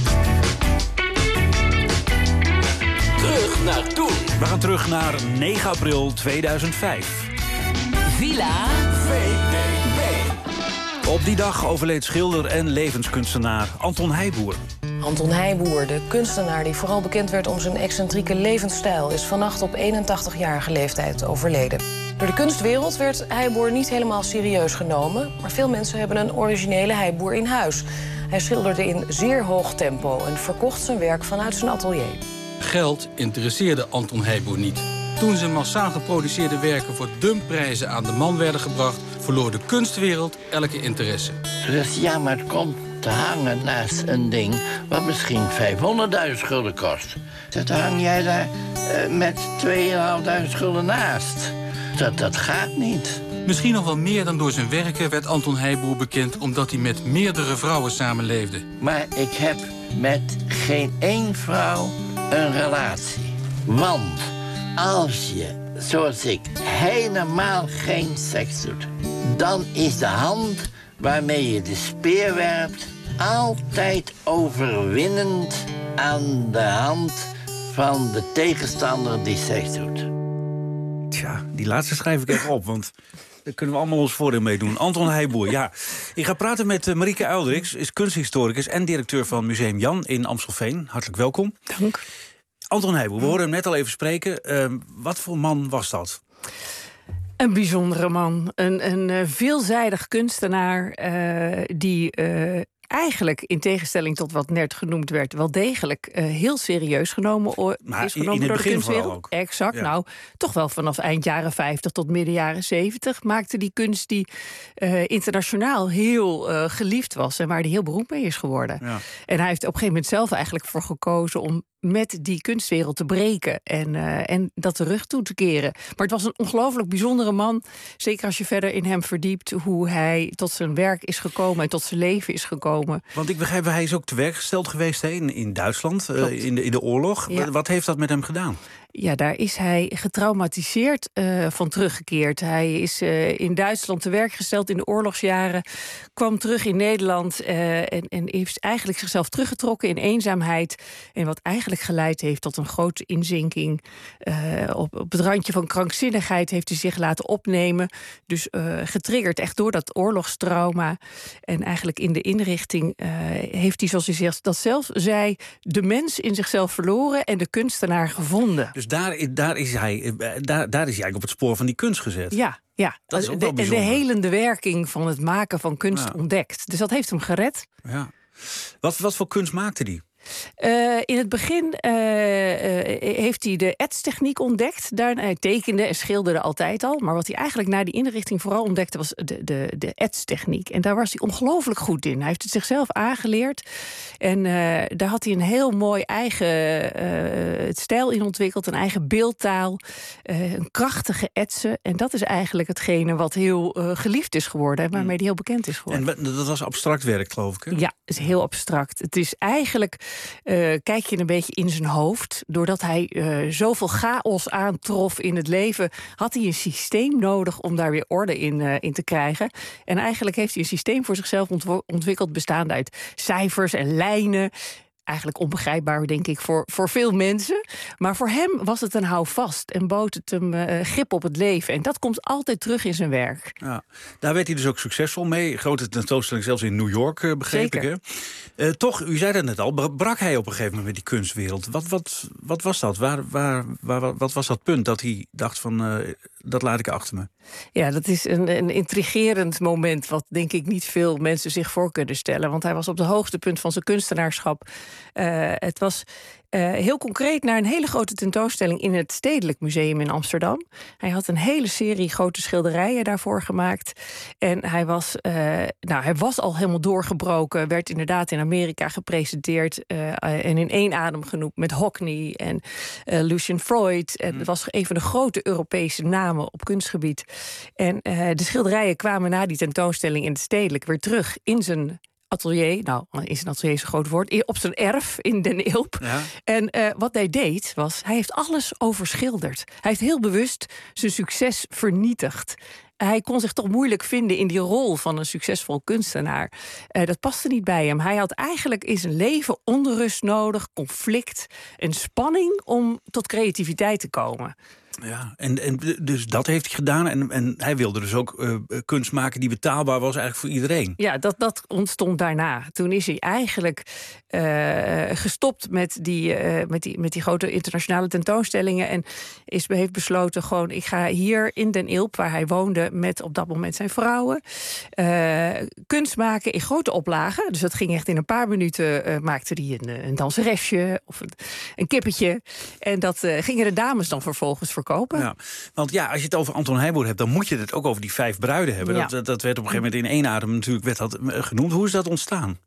Terug naar toen. We gaan terug naar 9 april 2005. Villa VDB. Op die dag overleed schilder en levenskunstenaar Anton Heijboer. Anton Heijboer, de kunstenaar die vooral bekend werd om zijn excentrieke levensstijl, is vannacht op 81-jarige leeftijd overleden. Door de kunstwereld werd Heijboer niet helemaal serieus genomen, maar veel mensen hebben een originele Heijboer in huis. Hij schilderde in zeer hoog tempo en verkocht zijn werk vanuit zijn atelier. Geld interesseerde Anton Heijboer niet. Toen zijn massaal geproduceerde werken voor dumpprijzen aan de man werden gebracht, verloor de kunstwereld elke interesse. Dus ja, maar het komt te hangen naast een ding wat misschien 500.000 gulden kost. Dat hang jij daar met 2.500 gulden naast. Dat gaat niet. Misschien nog wel meer dan door zijn werken werd Anton Heijboer bekend omdat hij met meerdere vrouwen samenleefde. Maar ik heb met geen één vrouw een relatie. Want als je, zoals ik, helemaal geen seks doet, dan is de hand waarmee je de speer werpt altijd overwinnend aan de hand van de tegenstander die seks doet. Tja, die laatste schrijf ik even op, want daar kunnen we allemaal ons voordeel mee doen. Anton Heijboer, ja. Ik ga praten met Marieke Uildriks, is kunsthistoricus en directeur van Museum Jan in Amstelveen. Hartelijk welkom. Dank. Anton Heijboer, we hoorden hem net al even spreken. Wat voor man was dat? Een bijzondere man. Een veelzijdig kunstenaar die eigenlijk, in tegenstelling tot wat net genoemd werd, wel degelijk heel serieus genomen is genomen door de kunstwereld. Ook. Exact. Ja. Nou, toch wel vanaf eind jaren 50 tot midden jaren 70 maakte die kunst die internationaal heel geliefd was en waar hij heel beroemd mee is geworden. Ja. En hij heeft op een gegeven moment zelf eigenlijk voor gekozen om met die kunstwereld te breken en dat de rug toe te keren. Maar het was een ongelooflijk bijzondere man. Zeker als je verder in hem verdiept hoe hij tot zijn werk is gekomen en tot zijn leven is gekomen. Want ik begrijp, hij is ook te werk gesteld geweest in Duitsland, in de oorlog. Ja. Wat heeft dat met hem gedaan? Ja, daar is hij getraumatiseerd van teruggekeerd. Hij is in Duitsland te werk gesteld in de oorlogsjaren, kwam terug in Nederland en heeft eigenlijk zichzelf teruggetrokken in eenzaamheid. En wat eigenlijk geleid heeft tot een grote inzinking. Op het randje van krankzinnigheid heeft hij zich laten opnemen. Dus getriggerd echt door dat oorlogstrauma. En eigenlijk in de inrichting heeft hij, zoals hij zegt, dat zelf zei, de mens in zichzelf verloren en de kunstenaar gevonden. Dus daar is hij eigenlijk op het spoor van die kunst gezet. Ja. Dat is ook wel de bijzonder. helende werking van het maken van kunst ontdekt. Dus dat heeft hem gered. Ja. Wat voor kunst maakte hij? In het begin heeft hij de etstechniek ontdekt. Hij tekende en schilderde altijd al. Maar wat hij eigenlijk na die inrichting vooral ontdekte was de etstechniek. En daar was hij ongelooflijk goed in. Hij heeft het zichzelf aangeleerd. En daar had hij een heel mooi eigen stijl in ontwikkeld. Een eigen beeldtaal. Een krachtige etsen. En dat is eigenlijk hetgene wat heel geliefd is geworden. En waarmee hij heel bekend is geworden. En dat was abstract werk, geloof ik, hè? Ja, het is heel abstract. Het is eigenlijk... kijk je een beetje in zijn hoofd. Doordat hij zoveel chaos aantrof in het leven... had hij een systeem nodig om daar weer orde in te krijgen. En eigenlijk heeft hij een systeem voor zichzelf ontwikkeld... bestaande uit cijfers en lijnen. Eigenlijk onbegrijpbaar, denk ik, voor veel mensen. Maar voor hem was het een houvast en bood het hem grip op het leven. En dat komt altijd terug in zijn werk. Ja, daar werd hij dus ook succesvol mee. Grote tentoonstelling zelfs in New York, begreep ik. Hè? Toch, u zei dat net al, brak hij op een gegeven moment met die kunstwereld. Wat was dat? Wat was dat punt dat hij dacht van... dat laat ik achter me? Ja, dat is een intrigerend moment... wat denk ik niet veel mensen zich voor kunnen stellen. Want hij was op het hoogtepunt van zijn kunstenaarschap. Het was heel concreet naar een hele grote tentoonstelling... in het Stedelijk Museum in Amsterdam. Hij had een hele serie grote schilderijen daarvoor gemaakt. En hij was al helemaal doorgebroken. Werd inderdaad in Amerika gepresenteerd... en in één adem genoemd met Hockney en Lucian Freud. En het was een van de grote Europese namen op kunstgebied. En de schilderijen kwamen na die tentoonstelling in het Stedelijk... weer terug in zijn atelier. Nou, in zijn atelier is een groot woord. Op zijn erf in Den Ilp. Ja. En wat hij deed was, hij heeft alles overschilderd. Hij heeft heel bewust zijn succes vernietigd. Hij kon zich toch moeilijk vinden in die rol van een succesvol kunstenaar. Dat paste niet bij hem. Hij had eigenlijk in zijn leven onrust nodig, conflict en spanning om tot creativiteit te komen. Ja, en dus dat heeft hij gedaan. En hij wilde dus ook kunst maken die betaalbaar was eigenlijk voor iedereen. Ja, dat ontstond daarna. Toen is hij eigenlijk gestopt met die grote internationale tentoonstellingen. En heeft besloten gewoon, ik ga hier in Den Ilp, waar hij woonde met op dat moment zijn vrouwen, kunst maken in grote oplagen. Dus dat ging echt in een paar minuten, maakte hij een danseresje of een kippetje. En dat gingen de dames dan vervolgens verkopen. Ja, want ja, als je het over Anton Heijboer hebt, dan moet je het ook over die 5 bruiden hebben. Ja. Dat werd op een gegeven moment in één adem natuurlijk genoemd. Hoe is dat ontstaan?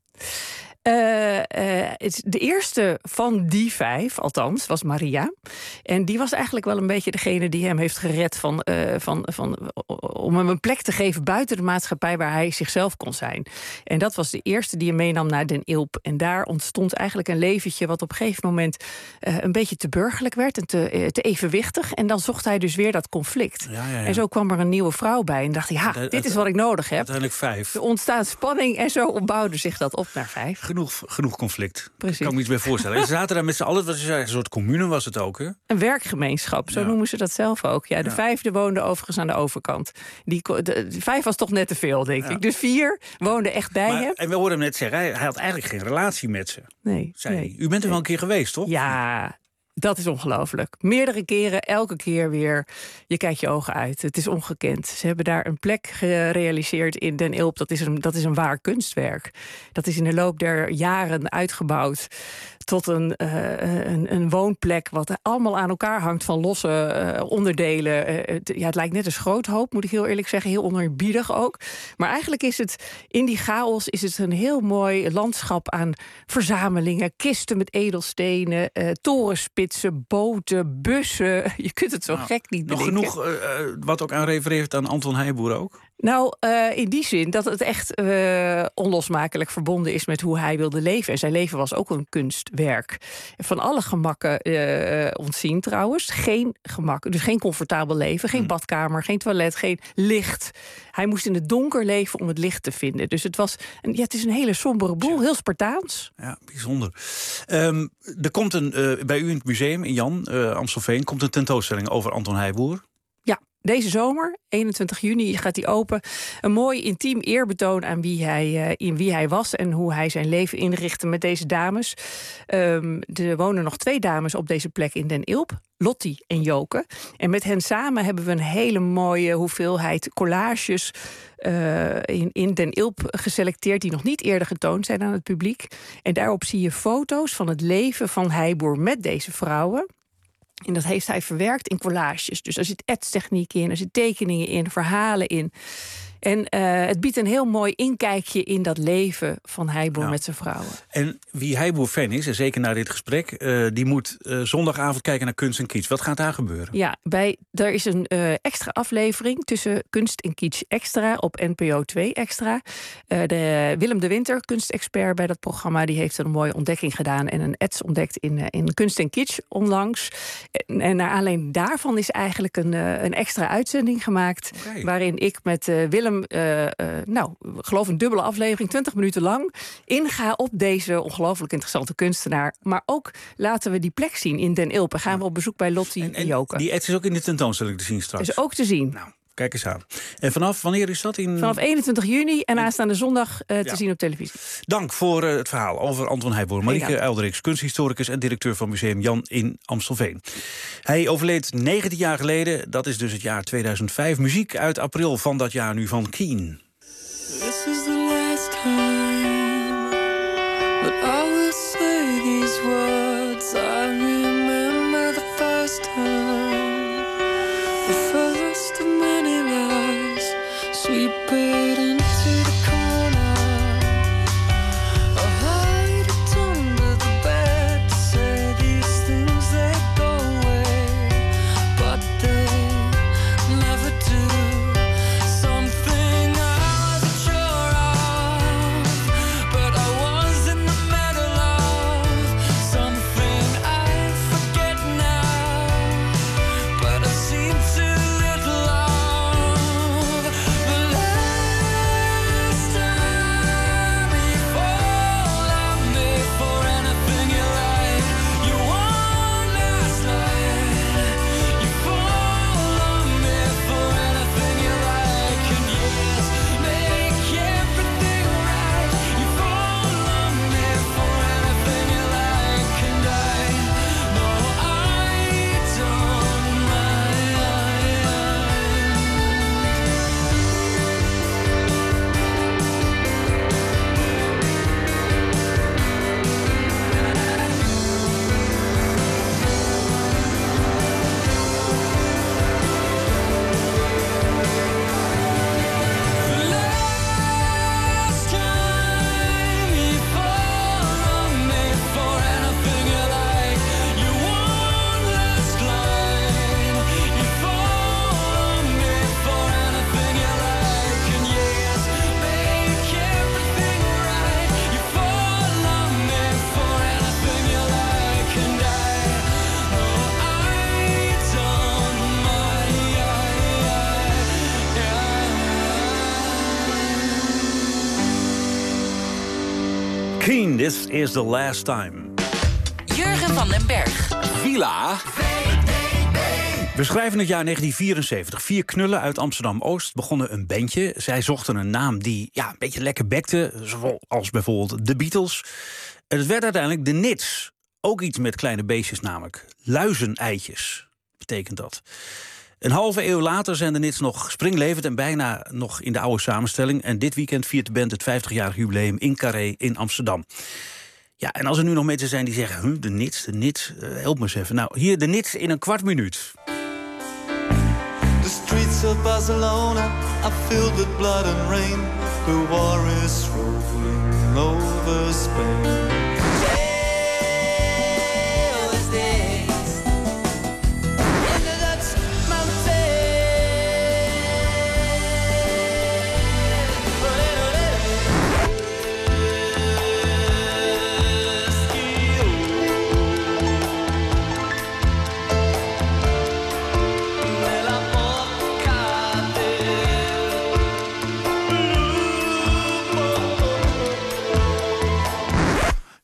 De eerste van die 5, althans, was Maria. En die was eigenlijk wel een beetje degene die hem heeft gered om hem een plek te geven buiten de maatschappij waar hij zichzelf kon zijn. En dat was de eerste die hem meenam naar Den Ilp. En daar ontstond eigenlijk een leventje wat op een gegeven moment een beetje te burgerlijk werd en te evenwichtig. En dan zocht hij dus weer dat conflict. Ja. En zo kwam er een nieuwe vrouw bij en dacht hij, dit is wat ik nodig heb. Uiteindelijk 5. Er ontstaat spanning en zo opbouwde zich dat op naar 5. Genoeg conflict. Precies. Ik kan me iets bij voorstellen. En ze zaten daar met z'n allen, een soort commune was het ook, hè? Een werkgemeenschap, zo noemen ze dat zelf ook. Ja, de 5e woonde overigens aan de overkant. De 5 was toch net te veel, denk ik. Dus 4 woonden echt bij hem. En we hoorden hem net zeggen, hij had eigenlijk geen relatie met ze. Nee. U bent er wel een keer geweest, toch? Ja, dat is ongelooflijk. Meerdere keren, elke keer weer. Je kijkt je ogen uit. Het is ongekend. Ze hebben daar een plek gerealiseerd in Den Ilp. Dat is een waar kunstwerk. Dat is in de loop der jaren uitgebouwd tot een woonplek wat allemaal aan elkaar hangt van losse onderdelen. Het lijkt net een schroothoop, moet ik heel eerlijk zeggen. Heel oneerbiedig ook. Maar eigenlijk is het, in die chaos is het een heel mooi landschap aan verzamelingen. Kisten met edelstenen, torenspitsen, boten, bussen. Je kunt het zo gek niet bedenken. Nog genoeg wat ook aan refereert aan Anton Heijboer ook? Nou, in die zin dat het echt onlosmakelijk verbonden is met hoe hij wilde leven. En zijn leven was ook een kunstwerk. Van alle gemakken ontzien trouwens. Geen gemak, dus geen comfortabel leven. Geen badkamer, geen toilet, geen licht. Hij moest in het donker leven om het licht te vinden. Dus het is een hele sombere boel, heel Spartaans. Ja, bijzonder. Er komt bij u in het museum, in Jan, Amstelveen, komt een tentoonstelling over Anton Heijboer. Ja. deze zomer, 21 juni, gaat hij open. Een mooi intiem eerbetoon aan wie hij was en hoe hij zijn leven inrichtte met deze dames. Er wonen nog 2 dames op deze plek in Den Ilp. Lottie en Joke. En met hen samen hebben we een hele mooie hoeveelheid collages in Den Ilp geselecteerd, die nog niet eerder getoond zijn aan het publiek. En daarop zie je foto's van het leven van Heiboer met deze vrouwen. En dat heeft hij verwerkt in collages. Dus er zit etstechniek in, er zit tekeningen in, verhalen in. En het biedt een heel mooi inkijkje in dat leven van Heiboer met zijn vrouwen. En wie Heiboer-fan is, en zeker na dit gesprek, die moet zondagavond kijken naar Kunst en Kitsch. Wat gaat daar gebeuren? Ja, er is een extra aflevering tussen Kunst en Kitsch Extra op NPO 2 Extra. Willem de Winter, kunstexpert bij dat programma, die heeft een mooie ontdekking gedaan en een ets ontdekt in Kunst en Kitsch onlangs. En naar aanleiding daarvan is eigenlijk een extra uitzending gemaakt, waarin ik met Willem, geloof een dubbele aflevering, 20 minuten lang, inga op deze ongelooflijk interessante kunstenaar. Maar ook laten we die plek zien in Den Ilp. Gaan we op bezoek bij Lottie en Joke. Die ets is ook in de tentoonstelling te zien straks. Is ook te zien. Nou, kijk eens aan. En vanaf wanneer is dat? Vanaf 21 juni en aanstaande zondag te zien op televisie. Dank voor het verhaal over Anton Heiboer. Marieke Elderiks, kunsthistoricus en directeur van Museum Jan in Amstelveen. Hij overleed 19 jaar geleden. Dat is dus het jaar 2005. Muziek uit april van dat jaar nu van Keen. This is the last time that I will say these words. I remember the first time, the first of many lies, sweep it into the corner. I hide it under the bed to say these things, they go away, but they never do. Something I wasn't sure of, but I was in the middle of. Something I forget now, but I seem to little of. The last time you fall on me for anything you like, you won't last night. You fall on me for anything you like, and yes, make everything right. You fall on me for anything you like, and I know I don't mind. Last time you fall on me for anything you like, you won't last line. You fall on me for anything you like, and yes, make everything right. You fall on me for anything you like, and I know I don't mind. Keen, this is the last time. Jurgen van den Berg. Villa. We schrijven het jaar 1974. 4 knullen uit Amsterdam-Oost begonnen een bandje. Zij zochten een naam die een beetje lekker bekte, zoals bijvoorbeeld de Beatles. En het werd uiteindelijk de Nits. Ook iets met kleine beestjes namelijk. Luizeneitjes betekent dat. Een halve eeuw later zijn de Nits nog springlevend en bijna nog in de oude samenstelling. En dit weekend viert de band het 50-jarig jubileum in Carré in Amsterdam. Ja, en als er nu nog mensen zijn die zeggen, de Nits, help me eens even. Nou, hier de Nits in een kwart minuut. The streets of Barcelona are filled with blood and rain. The war is rolling over Spain.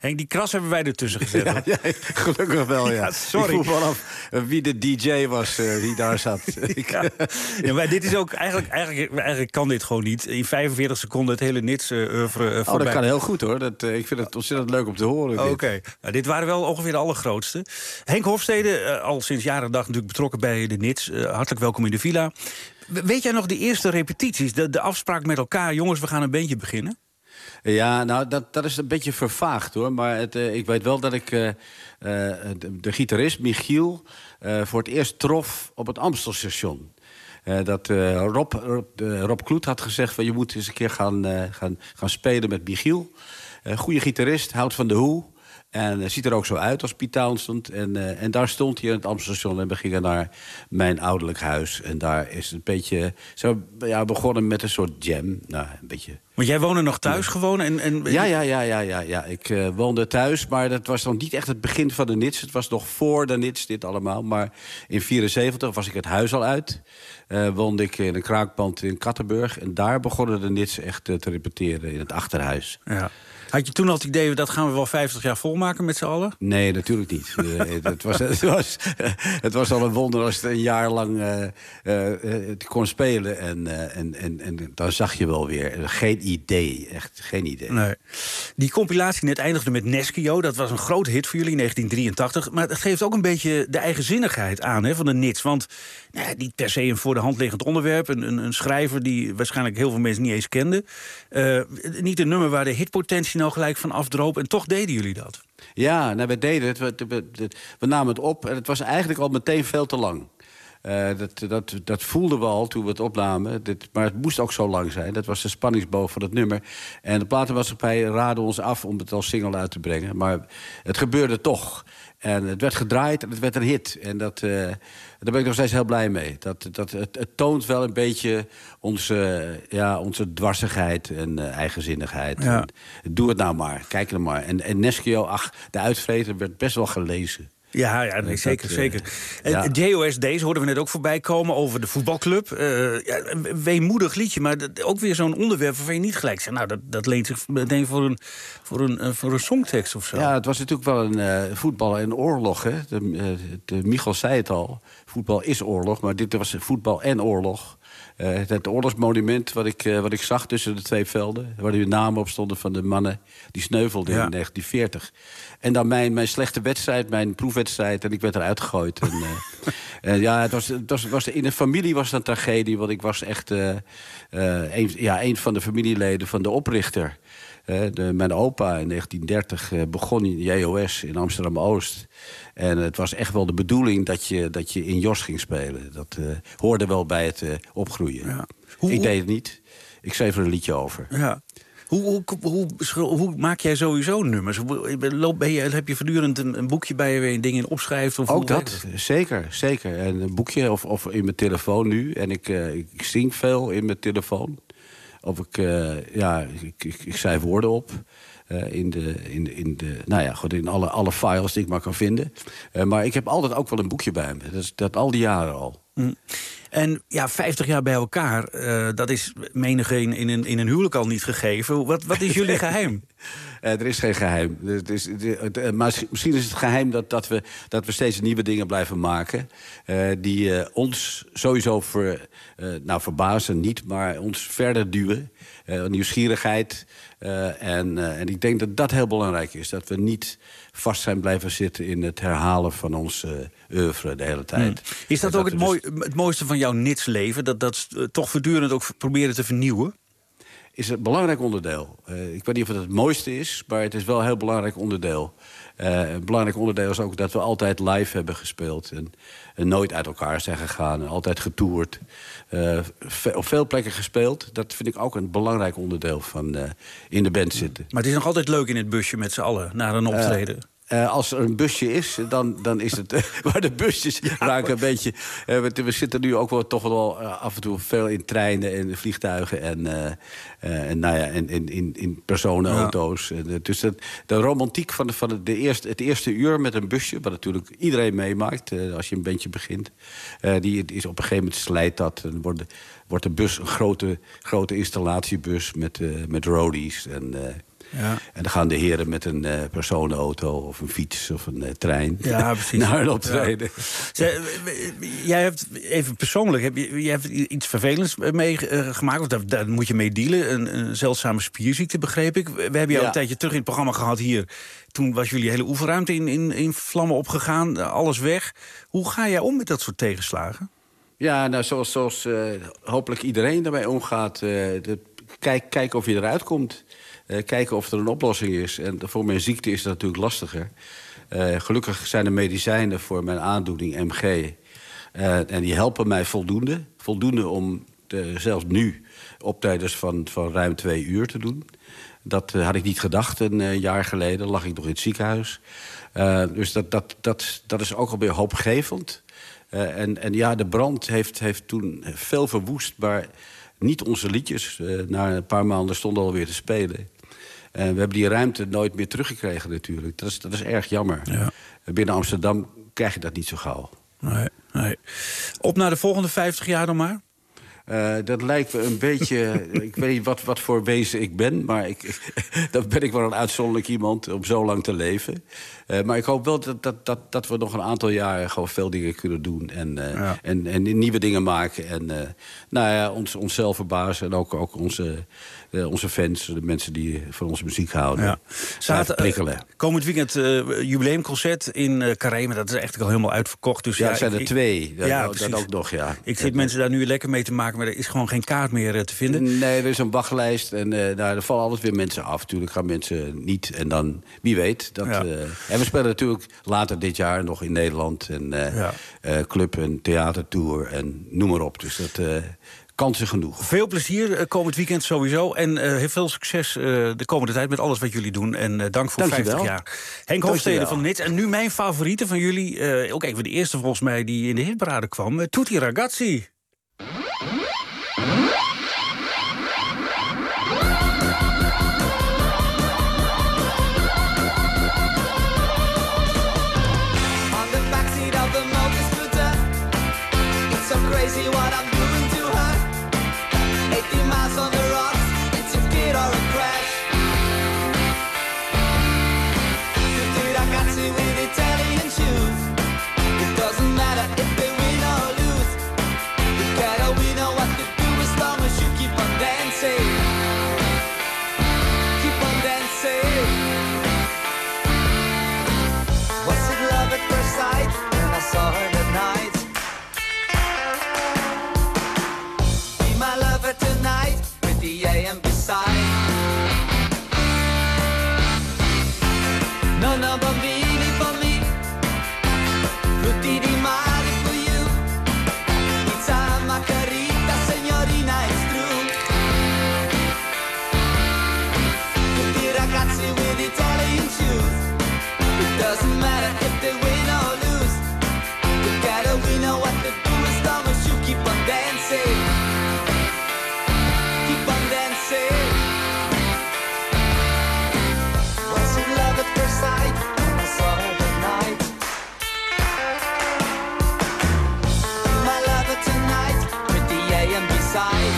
Henk, die kras hebben wij ertussen gezet. Ja, gelukkig wel, ja. Sorry. Ik vroeg vanaf wie de DJ was die daar zat. Maar dit is ook... Eigenlijk kan dit gewoon niet. In 45 seconden het hele Nits-oeuvre voorbij. Dat kan heel goed, hoor. Ik vind het ontzettend leuk om te horen. Oké. Nou, dit waren wel ongeveer de allergrootste. Henk Hofstede, al sinds jaren en dag natuurlijk betrokken bij de Nits. Hartelijk welkom in de villa. Weet jij nog de eerste repetities? De afspraak met elkaar, jongens, we gaan een bandje beginnen? Ja, nou, dat is een beetje vervaagd, hoor. Maar ik weet wel dat ik de gitarist Michiel voor het eerst trof op het Amstelstation. Dat Rob Kloet had gezegd van je moet eens een keer gaan spelen met Michiel. Goede gitarist, houdt van de hoe. En ziet er ook zo uit als Piet Townsend. En daar stond hij in het Amstelstation en we gingen naar mijn ouderlijk huis. En daar is het een beetje zo begonnen met een soort jam. Nou, een beetje. Want jij woonde nog thuis gewoon? Ja. Ik woonde thuis, maar dat was dan niet echt het begin van de Nits. Het was nog voor de Nits, dit allemaal. Maar in 1974 was ik het huis al uit. Woonde ik in een kraakpand in Kattenburg. En daar begonnen de Nits echt te repeteren in het achterhuis. Ja. Had je toen al het idee, dat gaan we wel 50 jaar volmaken met z'n allen? Nee, natuurlijk niet. Het was al een wonder als het een jaar lang kon spelen. En dan zag je wel weer. Geen idee, echt geen idee. Nee. Die compilatie net eindigde met Neskio. Dat was een grote hit voor jullie in 1983. Maar het geeft ook een beetje de eigenzinnigheid aan van de Nits. Want niet per se een voor de hand liggend onderwerp. Een schrijver die waarschijnlijk heel veel mensen niet eens kenden. Niet een nummer waar de hitpotentie nou gelijk van afdroop. En toch deden jullie dat. Ja, wij deden het. We namen het op en het was eigenlijk al meteen veel te lang. Dat voelden we al toen we het opnamen. Maar het moest ook zo lang zijn. Dat was de spanningsboog van het nummer. En de platenmaatschappij raadde ons af om het als single uit te brengen. Maar het gebeurde toch. En het werd gedraaid en het werd een hit. En daar ben ik nog steeds heel blij mee. Het toont wel een beetje onze dwarsigheid en eigenzinnigheid. Ja. En doe het nou maar, kijk er maar. En Neskio, de uitvreter, werd best wel gelezen. Ja, nee, zeker. En JOSD's hoorden we net ook voorbij komen over de voetbalclub. Een weemoedig liedje, maar ook weer zo'n onderwerp waarvan je niet gelijk zegt, nou, dat leent zich meteen voor een songtekst of zo. Ja, het was natuurlijk wel een voetbal en oorlog. Hè? Michel zei het al, voetbal is oorlog, maar dit was voetbal en oorlog. Het oorlogsmonument wat ik zag tussen de twee velden, waar de namen op stonden van de mannen die sneuvelden in 1940. En dan mijn slechte wedstrijd, mijn proefwedstrijd, en ik werd eruit gegooid. Het was in de familie was het een tragedie, want ik was echt een van de familieleden van de oprichter. Mijn opa in 1930 begon in JOS in Amsterdam-Oost. En het was echt wel de bedoeling dat je in Jos ging spelen. Dat hoorde wel bij het opgroeien. Ja. Ik deed het niet. Ik schreef er een liedje over. Ja. Hoe maak jij sowieso nummers? Heb je voortdurend een boekje bij je waar je dingen in opschrijft? Of ook dat, zeker. En een boekje of in mijn telefoon nu. En ik zing veel in mijn telefoon. Of ik schrijf woorden op. In alle files die ik maar kan vinden. Maar ik heb altijd ook wel een boekje bij me. Dat al die jaren al. En 50 jaar bij elkaar, dat is menigeen in een huwelijk al niet gegeven. Wat is jullie geheim? Er is geen geheim. Maar misschien is het geheim dat we steeds nieuwe dingen blijven maken. Die ons sowieso verbazen niet, maar ons verder duwen. Nieuwsgierigheid. En ik denk dat dat heel belangrijk is. Dat we niet vast zijn blijven zitten in het herhalen van ons oeuvre de hele tijd. Is dat ook het mooiste van jouw Nits-leven? Dat toch voortdurend ook proberen te vernieuwen? Is een belangrijk onderdeel. Ik weet niet of het het mooiste is, maar het is wel een heel belangrijk onderdeel. Een belangrijk onderdeel is ook dat we altijd live hebben gespeeld. En nooit uit elkaar zijn gegaan. En altijd getoerd. Op veel plekken gespeeld. Dat vind ik ook een belangrijk onderdeel van in de band zitten. Maar het is nog altijd leuk in het busje met z'n allen naar een optreden. Als er een busje is, dan is het... maar de busjes raken een beetje... we zitten nu ook wel toch wel af en toe veel in treinen en vliegtuigen... en in personenauto's. Ja. Dus de romantiek van het eerste uur met een busje... wat natuurlijk iedereen meemaakt als je een bandje begint... die is op een gegeven moment slijt dat. En wordt de bus een grote installatiebus met roadies en... Ja. En dan gaan de heren met een personenauto of een fiets of een trein precies. naar een optreden. Ja. Jij hebt, even persoonlijk, jij hebt iets vervelends meegemaakt. Daar moet je mee dealen. Een zeldzame spierziekte, begreep ik. We hebben jou een tijdje terug in het programma gehad hier. Toen was jullie hele oefenruimte in vlammen opgegaan. Alles weg. Hoe ga jij om met dat soort tegenslagen? Ja, nou, zoals hopelijk iedereen daarmee omgaat. Kijken of je eruit komt. Kijken of er een oplossing is. En voor mijn ziekte is dat natuurlijk lastiger. Gelukkig zijn er medicijnen voor mijn aandoening, MG. En die helpen mij voldoende. Voldoende om zelfs nu optredens van ruim 2 uur te doen. Dat had ik niet gedacht een jaar geleden. Lag ik nog in het ziekenhuis. Dus dat is ook alweer hoopgevend. En ja, de brand heeft toen veel verwoest. Maar niet onze liedjes. Na een paar maanden stonden alweer te spelen. We hebben die ruimte nooit meer teruggekregen natuurlijk. Dat is erg jammer. Ja. Binnen Amsterdam krijg je dat niet zo gauw. Nee. Op naar de volgende 50 jaar dan maar? Dat lijkt me een beetje... ik weet niet wat voor wezen ik ben... maar dan ben ik wel een uitzonderlijk iemand om zo lang te leven. Maar ik hoop wel dat we nog een aantal jaren... gewoon veel dingen kunnen doen en nieuwe dingen maken. En onszelf verbazen en ook onze fans... de mensen die van onze muziek houden, prikkelen. Komend weekend jubileumconcert in Carré... maar dat is eigenlijk al helemaal uitverkocht. Dus het zijn er 2. Dat ook nog, Ik zit mensen daar nu lekker mee te maken... maar er is gewoon geen kaart meer te vinden. Nee, er is een wachtlijst en er vallen altijd weer mensen af. Natuurlijk gaan mensen niet en dan, wie weet. En we spelen natuurlijk later dit jaar nog in Nederland. En club- en theatertour en noem maar op. Dus dat... kansen genoeg. Veel plezier komend weekend sowieso. En heel veel succes de komende tijd met alles wat jullie doen. En dank voor 50 jaar. Henk Hofstede van Nits. En nu mijn favoriete van jullie. Ook een van de eerste volgens mij die in de hitparade kwam. Tutti Ragazzi. Crazy what I'm doing to her. 80 miles on the rocks, it's a kid or a crash. Tutti ragazzi with Italian shoes. It doesn't matter if they win or lose. Together we know what to do as long as you keep on dancing. Keep on dancing. Was it love at first sight when I saw her that night? Tonight with the AM beside. No bambini for me, frutti di mare for you. Pizza margarita, signorina, it's true. Tutti ragazzi with Italian shoes. It doesn't matter if they win or lose. Together we know what to do as long as you keep on dancing. Was it love at first sight when I saw her that night? My lover tonight with the AM beside.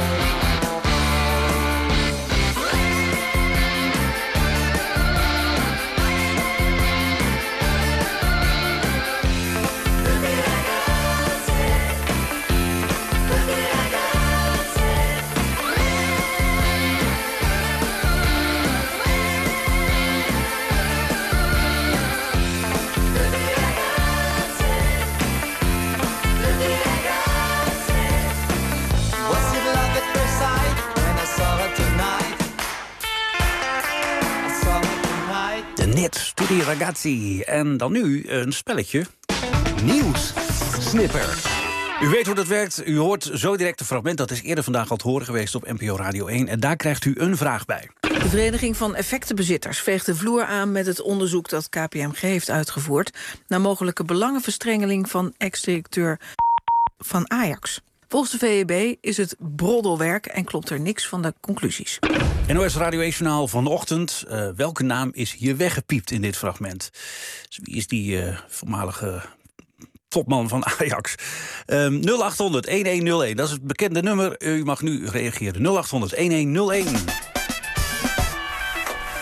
Nits, Tutti Ragazzi. En dan nu een spelletje. Nieuws. Snipper. U weet hoe dat werkt. U hoort zo direct een fragment. Dat is eerder vandaag al te horen geweest op NPO Radio 1. En daar krijgt u een vraag bij. De Vereniging van Effectenbezitters veegt de vloer aan met het onderzoek dat KPMG heeft uitgevoerd naar mogelijke belangenverstrengeling van ex-directeur van Ajax. Volgens de VEB is het broddelwerk en klopt er niks van de conclusies. NOS Radio 1-journaal vanochtend. Welke naam is hier weggepiept in dit fragment? Dus wie is die voormalige topman van Ajax? 0800-1101, dat is het bekende nummer. U mag nu reageren. 0800-1101.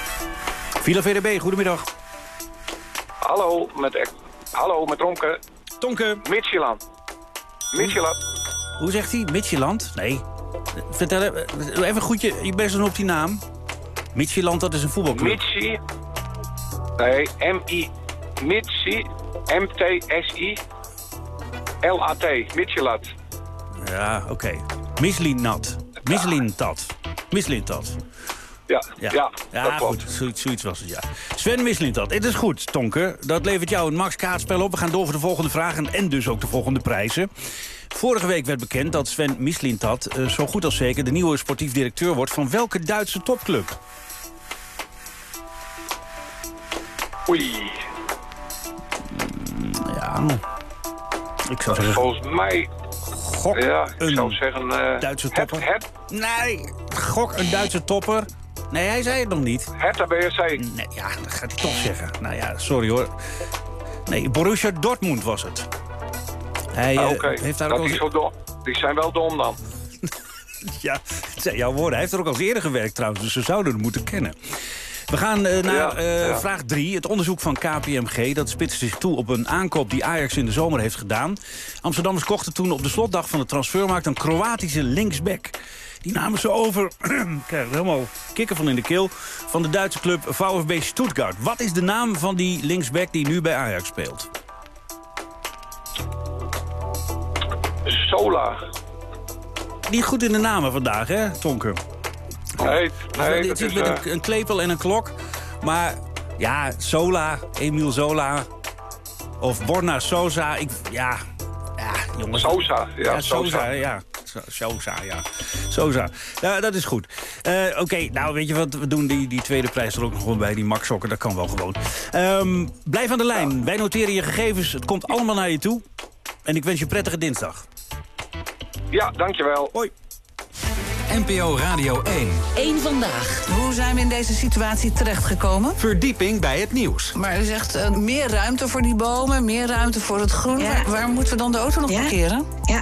Villa VDB, goedemiddag. Hallo, met Ronke. Tonke. Midtjylland. Hoe zegt hij? Midtjylland? Nee. Vertel even goed je best doen op die naam. Midtjylland, dat is een voetbalclub. Mitsi. Nee, M-I. Mitsi. M-T-S-I. L-A-T. Midtjylland. Ja, oké. Mislintat. Ja, dat klopt. Goed. Zoiets was het, ja. Sven Mislintat, het is goed, Tonke. Dat levert jou een Max kaartspel op. We gaan door voor de volgende vragen en dus ook de volgende prijzen. Vorige week werd bekend dat Sven Mislintat zo goed als zeker de nieuwe sportief directeur wordt van welke Duitse topclub? Oei. Ja. Ik zou zeggen... Volgens mij... Gok ik zou zeggen... Duitse topper. Nee, gok een Duitse topper. Nee, hij zei het nog niet. Hertha BSC. Nee, ja, dat gaat hij toch zeggen. Nou ja, sorry hoor. Nee, Borussia Dortmund was het. Hij heeft daar ook zo dom. Die zijn wel dom dan. Ja, het zijn jouw woorden. Hij heeft er ook al eerder gewerkt trouwens, dus ze zouden het moeten kennen. We gaan naar vraag 3. Het onderzoek van KPMG dat spitst zich toe op een aankoop die Ajax in de zomer heeft gedaan. Amsterdammers kochten toen op de slotdag van de transfermarkt een Kroatische linksback. Die namen ze over, ik krijg er helemaal kikker van in de keel, van de Duitse club VfB Stuttgart. Wat is de naam van die linksback die nu bij Ajax speelt? Sola. Niet goed in de namen vandaag, hè, Tonke? Nee, dit zit met een klepel en een klok. Maar ja, Sola, Emil Zola of Borna Sosa. Ja, jongens. Sosa, ja. Sosa. Ja, dat is goed. Oké, nou weet je wat, we doen die tweede prijs er ook nog gewoon bij. Die Max sokken, dat kan wel gewoon. Blijf aan de lijn. Ja. Wij noteren je gegevens. Het komt allemaal naar je toe. En ik wens je een prettige dinsdag. Ja, dankjewel. Hoi. NPO Radio 1. Eén vandaag. Hoe zijn we in deze situatie terechtgekomen? Verdieping bij het nieuws. Maar er is echt meer ruimte voor die bomen, meer ruimte voor het groen. Ja. Waar moeten we dan de auto nog parkeren? Ja.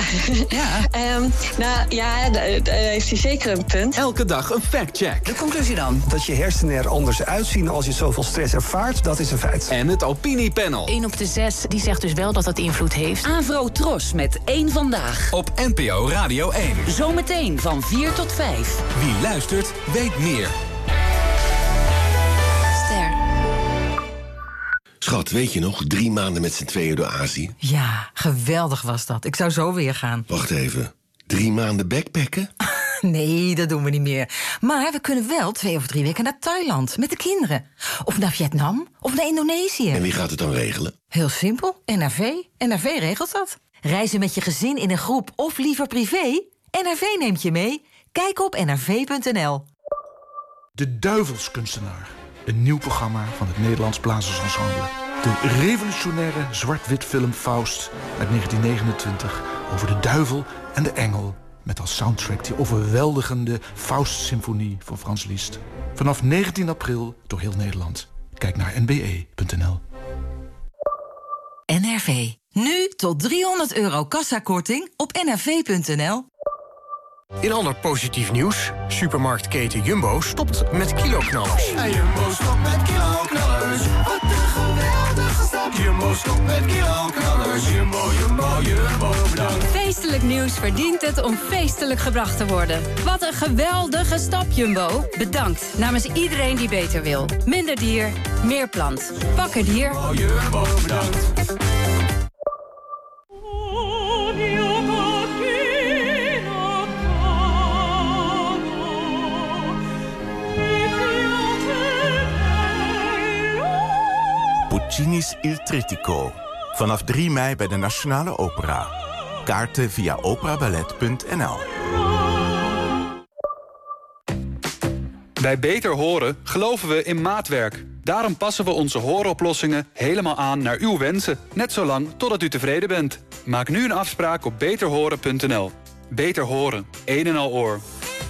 Daar heeft hij zeker een punt. Elke dag een factcheck. De conclusie dan? Dat je hersenen er anders uitzien als je zoveel stress ervaart, dat is een feit. En het opiniepanel. 1 op de 6, die zegt dus wel dat dat invloed heeft. Avro Tros met Eén vandaag. Op NPO Radio 1. Zometeen van 4 tot 5. Wie luistert, weet meer. Ster. Schat, weet je nog? 3 maanden met z'n tweeën door Azië. Ja, geweldig was dat. Ik zou zo weer gaan. Wacht even. 3 maanden backpacken? Nee, dat doen we niet meer. Maar we kunnen wel 2 of 3 weken naar Thailand met de kinderen. Of naar Vietnam, of naar Indonesië. En wie gaat het dan regelen? Heel simpel, NRV. NRV regelt dat. Reizen met je gezin in een groep of liever privé? NRV neemt je mee. Kijk op nrv.nl. De Duivelskunstenaar. Een nieuw programma van het Nederlands Blazersensemble. De revolutionaire zwart-wit film Faust uit 1929... over de duivel en de engel... met als soundtrack die overweldigende Faust-symfonie van Frans Liszt. Vanaf 19 april door heel Nederland. Kijk naar nbe.nl. NRV. Nu tot €300 kassakorting op nrv.nl. In ander positief nieuws. Supermarktketen Jumbo stopt met kiloknallers. Jumbo stopt met kiloknallers. Wat een geweldige stap. Jumbo stopt met kiloknallers. Jumbo, bedankt. Feestelijk nieuws verdient het om feestelijk gebracht te worden. Wat een geweldige stap, Jumbo. Bedankt namens iedereen die beter wil. Minder dier, meer plant. Pak een dier. Jumbo, bedankt. Puccini's Il Trittico. Vanaf 3 mei bij de Nationale Opera. Kaarten via operaballet.nl. Bij Beter Horen geloven we in maatwerk. Daarom passen we onze hooroplossingen helemaal aan naar uw wensen. Net zo lang totdat u tevreden bent. Maak nu een afspraak op beterhoren.nl. Beter Horen, een en al oor.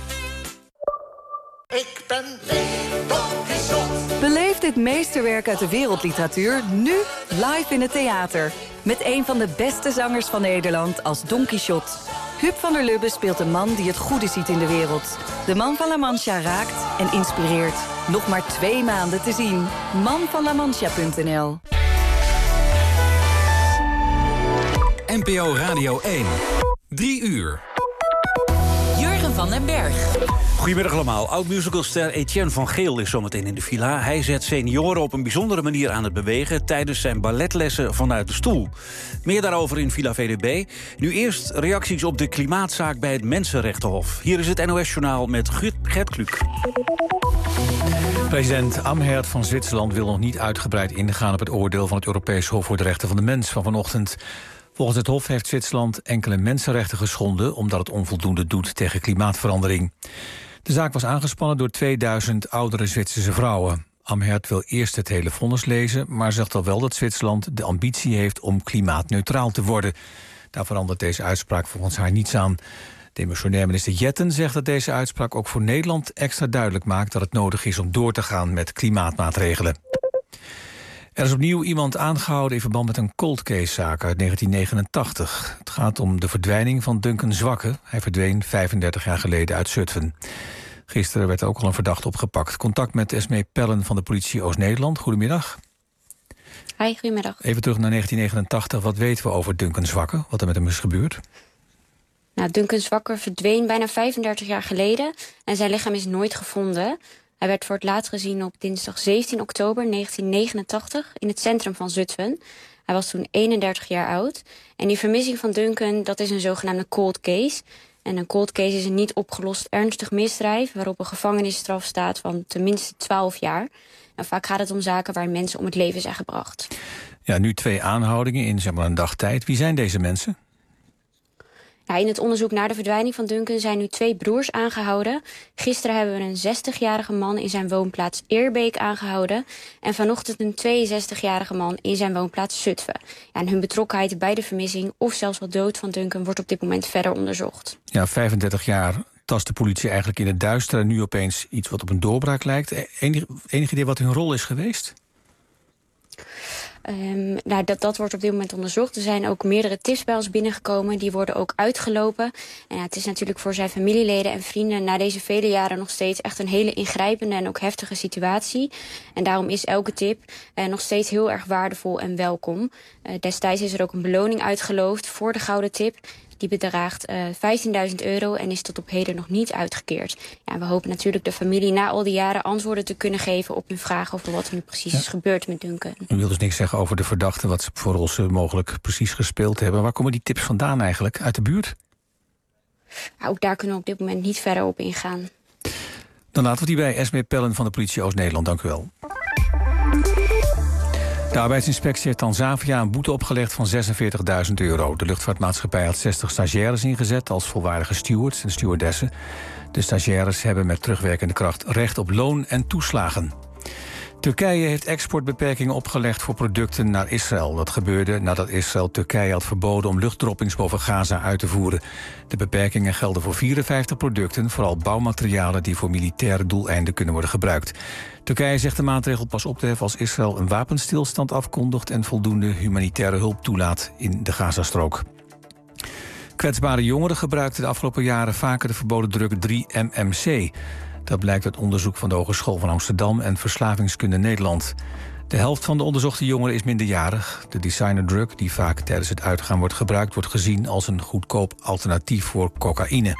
Ik ben Don Quixote. Beleef dit meesterwerk uit de wereldliteratuur nu live in het theater. Met een van de beste zangers van Nederland als Don Quixote. Huub van der Lubbe speelt een man die het goede ziet in de wereld. De Man van La Mancha raakt en inspireert. Nog maar 2 maanden te zien. manvanlamancha.nl. NPO Radio 1. 3 uur. Jurgen van den Berg. Goedemiddag allemaal. Oud-musicalster Etienne van Geel is zometeen in de villa. Hij zet senioren op een bijzondere manier aan het bewegen tijdens zijn balletlessen vanuit de stoel. Meer daarover in Villa VDB. Nu eerst reacties op de klimaatzaak bij het Mensenrechtenhof. Hier is het NOS-journaal met Gert Kluk. President Amherd van Zwitserland wil nog niet uitgebreid ingaan op het oordeel van het Europees Hof voor de Rechten van de Mens van vanochtend. Volgens het Hof heeft Zwitserland enkele mensenrechten geschonden omdat het onvoldoende doet tegen klimaatverandering. De zaak was aangespannen door 2000 oudere Zwitserse vrouwen. Amherd wil eerst het hele vonnis lezen, maar zegt al wel dat Zwitserland de ambitie heeft om klimaatneutraal te worden. Daar verandert deze uitspraak volgens haar niets aan. Demissionair minister Jetten zegt dat deze uitspraak ook voor Nederland extra duidelijk maakt dat het nodig is om door te gaan met klimaatmaatregelen. Er is opnieuw iemand aangehouden in verband met een cold case-zaak uit 1989. Het gaat om de verdwijning van Duncan Zwakke. Hij verdween 35 jaar geleden uit Zutphen. Gisteren werd ook al een verdachte opgepakt. Contact met Esmee Pellen van de politie Oost-Nederland. Goedemiddag. Hi, goedemiddag. Even terug naar 1989. Wat weten we over Duncan Zwakke? Wat er met hem is gebeurd? Nou, Duncan Zwakke verdween bijna 35 jaar geleden en zijn lichaam is nooit gevonden. Hij werd voor het laatst gezien op dinsdag 17 oktober 1989 in het centrum van Zutphen. Hij was toen 31 jaar oud. En die vermissing van Duncan, dat is een zogenaamde cold case. En een cold case is een niet opgelost ernstig misdrijf waarop een gevangenisstraf staat van tenminste 12 jaar. En vaak gaat het om zaken waar mensen om het leven zijn gebracht. Ja, nu 2 aanhoudingen in zeg maar een dag tijd. Wie zijn deze mensen? In het onderzoek naar de verdwijning van Duncan zijn nu 2 broers aangehouden. Gisteren hebben we een 60-jarige man in zijn woonplaats Eerbeek aangehouden. En vanochtend een 62-jarige man in zijn woonplaats Zutphen. En hun betrokkenheid bij de vermissing of zelfs wel dood van Duncan wordt op dit moment verder onderzocht. Ja, 35 jaar tast de politie eigenlijk in het duister en nu opeens iets wat op een doorbraak lijkt. Enig idee wat hun rol is geweest? Dat wordt op dit moment onderzocht. Er zijn ook meerdere tips bij ons binnengekomen. Die worden ook uitgelopen. En het is natuurlijk voor zijn familieleden en vrienden na deze vele jaren nog steeds echt een hele ingrijpende en ook heftige situatie. En daarom is elke tip nog steeds heel erg waardevol en welkom. Destijds is er ook een beloning uitgeloofd voor de gouden tip. Die bedraagt €15.000 en is tot op heden nog niet uitgekeerd. Ja, we hopen natuurlijk de familie na al die jaren antwoorden te kunnen geven op hun vragen over wat er nu precies is gebeurd met Duncan. U wilt dus niks zeggen over de verdachten, wat voor rol ze mogelijk precies gespeeld hebben. Waar komen die tips vandaan eigenlijk? Uit de buurt? Ook daar kunnen we op dit moment niet verder op ingaan. Dan laten we die bij Esmee Pellen van de politie Oost-Nederland. Dank u wel. De arbeidsinspectie heeft Tanzavia een boete opgelegd van €46.000. De luchtvaartmaatschappij had 60 stagiaires ingezet als volwaardige stewards en stewardessen. De stagiaires hebben met terugwerkende kracht recht op loon en toeslagen. Turkije heeft exportbeperkingen opgelegd voor producten naar Israël. Dat gebeurde nadat Israël Turkije had verboden om luchtdroppings boven Gaza uit te voeren. De beperkingen gelden voor 54 producten, vooral bouwmaterialen die voor militaire doeleinden kunnen worden gebruikt. Turkije zegt de maatregel pas op te heffen als Israël een wapenstilstand afkondigt en voldoende humanitaire hulp toelaat in de Gazastrook. Kwetsbare jongeren gebruikten de afgelopen jaren vaker de verboden drug 3-MMC. Dat blijkt uit onderzoek van de Hogeschool van Amsterdam en Verslavingskunde Nederland. De helft van de onderzochte jongeren is minderjarig. De designerdrug, die vaak tijdens het uitgaan wordt gebruikt, wordt gezien als een goedkoop alternatief voor cocaïne.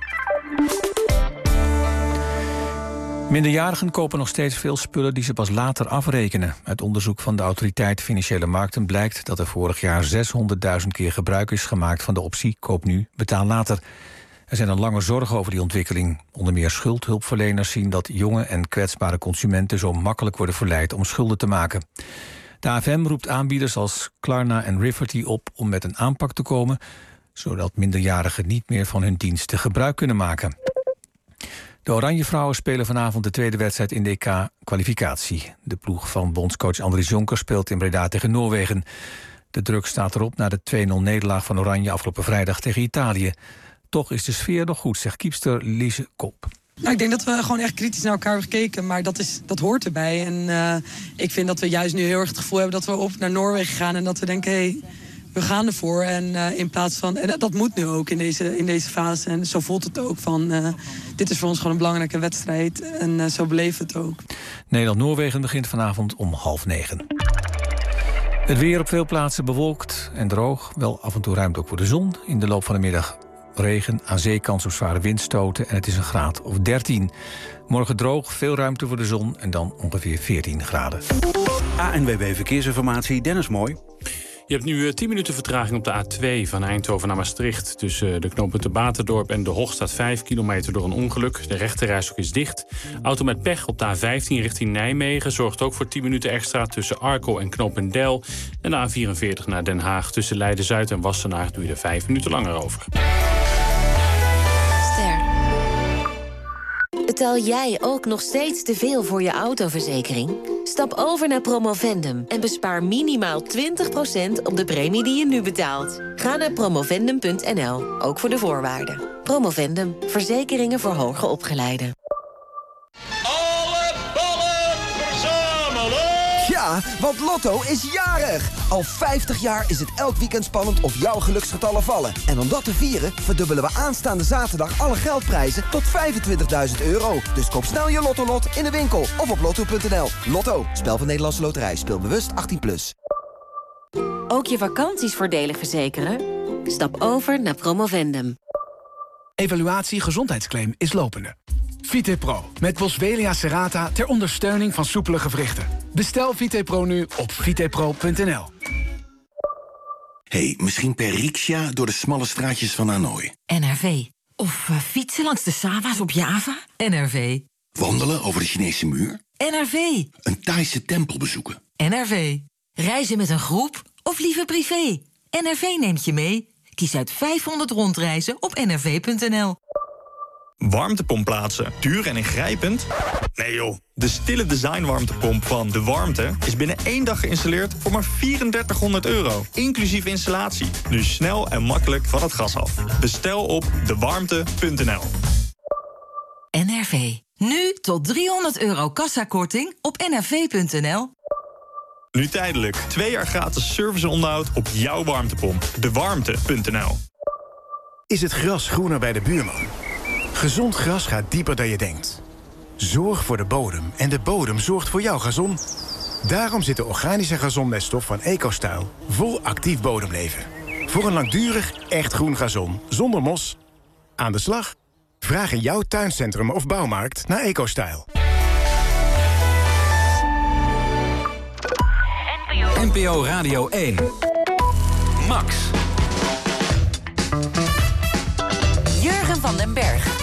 Minderjarigen kopen nog steeds veel spullen die ze pas later afrekenen. Uit onderzoek van de Autoriteit Financiële Markten blijkt dat er vorig jaar 600.000 keer gebruik is gemaakt van de optie koop nu, betaal later. Er zijn al langer zorgen over die ontwikkeling. Onder meer schuldhulpverleners zien dat jonge en kwetsbare consumenten zo makkelijk worden verleid om schulden te maken. De AFM roept aanbieders als Klarna en Riverty op om met een aanpak te komen, zodat minderjarigen niet meer van hun diensten gebruik kunnen maken. De Oranjevrouwen spelen vanavond de tweede wedstrijd in de EK-kwalificatie. De ploeg van bondscoach Andries Jonker speelt in Breda tegen Noorwegen. De druk staat erop na de 2-0-nederlaag van Oranje afgelopen vrijdag tegen Italië. Toch is de sfeer nog goed, zegt kiepster Lise Kop. Nou, ik denk dat we gewoon echt kritisch naar elkaar hebben gekeken, maar dat hoort erbij. En ik vind dat we juist nu heel erg het gevoel hebben dat we op naar Noorwegen gaan en dat we denken, we gaan ervoor. En in plaats van, en dat moet nu ook in deze fase. En zo voelt het ook van, dit is voor ons gewoon een belangrijke wedstrijd. En zo beleven we het ook. Nederland-Noorwegen begint vanavond om 8:30. Het weer op veel plaatsen bewolkt en droog. Wel af en toe ruimte ook voor de zon. In de loop van de middag regen, aan zee kans op zware windstoten. En het is een graad of 13. Morgen droog, veel ruimte voor de zon en dan ongeveer 14 graden. ANWB Verkeersinformatie, Dennis Mooi. Je hebt nu 10 minuten vertraging op de A2 van Eindhoven naar Maastricht. Tussen de knooppunten Baterdorp en De Hoog staat 5 kilometer door een ongeluk. De rechterrijstrook is dicht. Auto met pech op de A15 richting Nijmegen zorgt ook voor 10 minuten extra tussen Arkel en knooppunt Del. En de A44 naar Den Haag tussen Leiden-Zuid en Wassenaar doe je er 5 minuten langer over. Betaal jij ook nog steeds te veel voor je autoverzekering? Stap over naar Promovendum en bespaar minimaal 20% op de premie die je nu betaalt. Ga naar promovendum.nl, ook voor de voorwaarden. Promovendum, verzekeringen voor hoger opgeleiden. Alle ballen verzamelen! Ja, want Lotto is jarig! Al 50 jaar is het elk weekend spannend of jouw geluksgetallen vallen. En om dat te vieren verdubbelen we aanstaande zaterdag alle geldprijzen tot €25.000. Dus koop snel je Lotto-lot in de winkel of op lotto.nl. Lotto, spel van Nederlandse Loterij. Speel bewust 18+. Ook je vakanties voordelig verzekeren? Stap over naar Promovendum. Evaluatie gezondheidsclaim is lopende. VitePro met Boswellia serrata ter ondersteuning van soepele gewrichten. Bestel VitePro nu op vitepro.nl. Hey, misschien per riksja door de smalle straatjes van Hanoi. NRV. Of fietsen langs de Sava's op Java. NRV. Wandelen over de Chinese muur. NRV. Een Thaise tempel bezoeken. NRV. Reizen met een groep of liever privé. NRV neemt je mee. Kies uit 500 rondreizen op nrv.nl. Warmtepomp plaatsen. Duur en ingrijpend? Nee joh. De stille design warmtepomp van De Warmte is binnen 1 dag geïnstalleerd voor maar €3400. Inclusief installatie. Nu snel en makkelijk van het gas af. Bestel op dewarmte.nl. NRV. Nu tot €300 kassakorting op nrv.nl. Nu tijdelijk 2 jaar gratis service en onderhoud op jouw warmtepomp. Dewarmte.nl. Is het gras groener bij de buurman? Gezond gras gaat dieper dan je denkt. Zorg voor de bodem en de bodem zorgt voor jouw gazon. Daarom zit de organische gazonmeststof van EcoStyle vol actief bodemleven. Voor een langdurig, echt groen gazon, zonder mos. Aan de slag? Vraag in jouw tuincentrum of bouwmarkt naar EcoStyle. NPO Radio 1. Max. Jurgen van den Berg.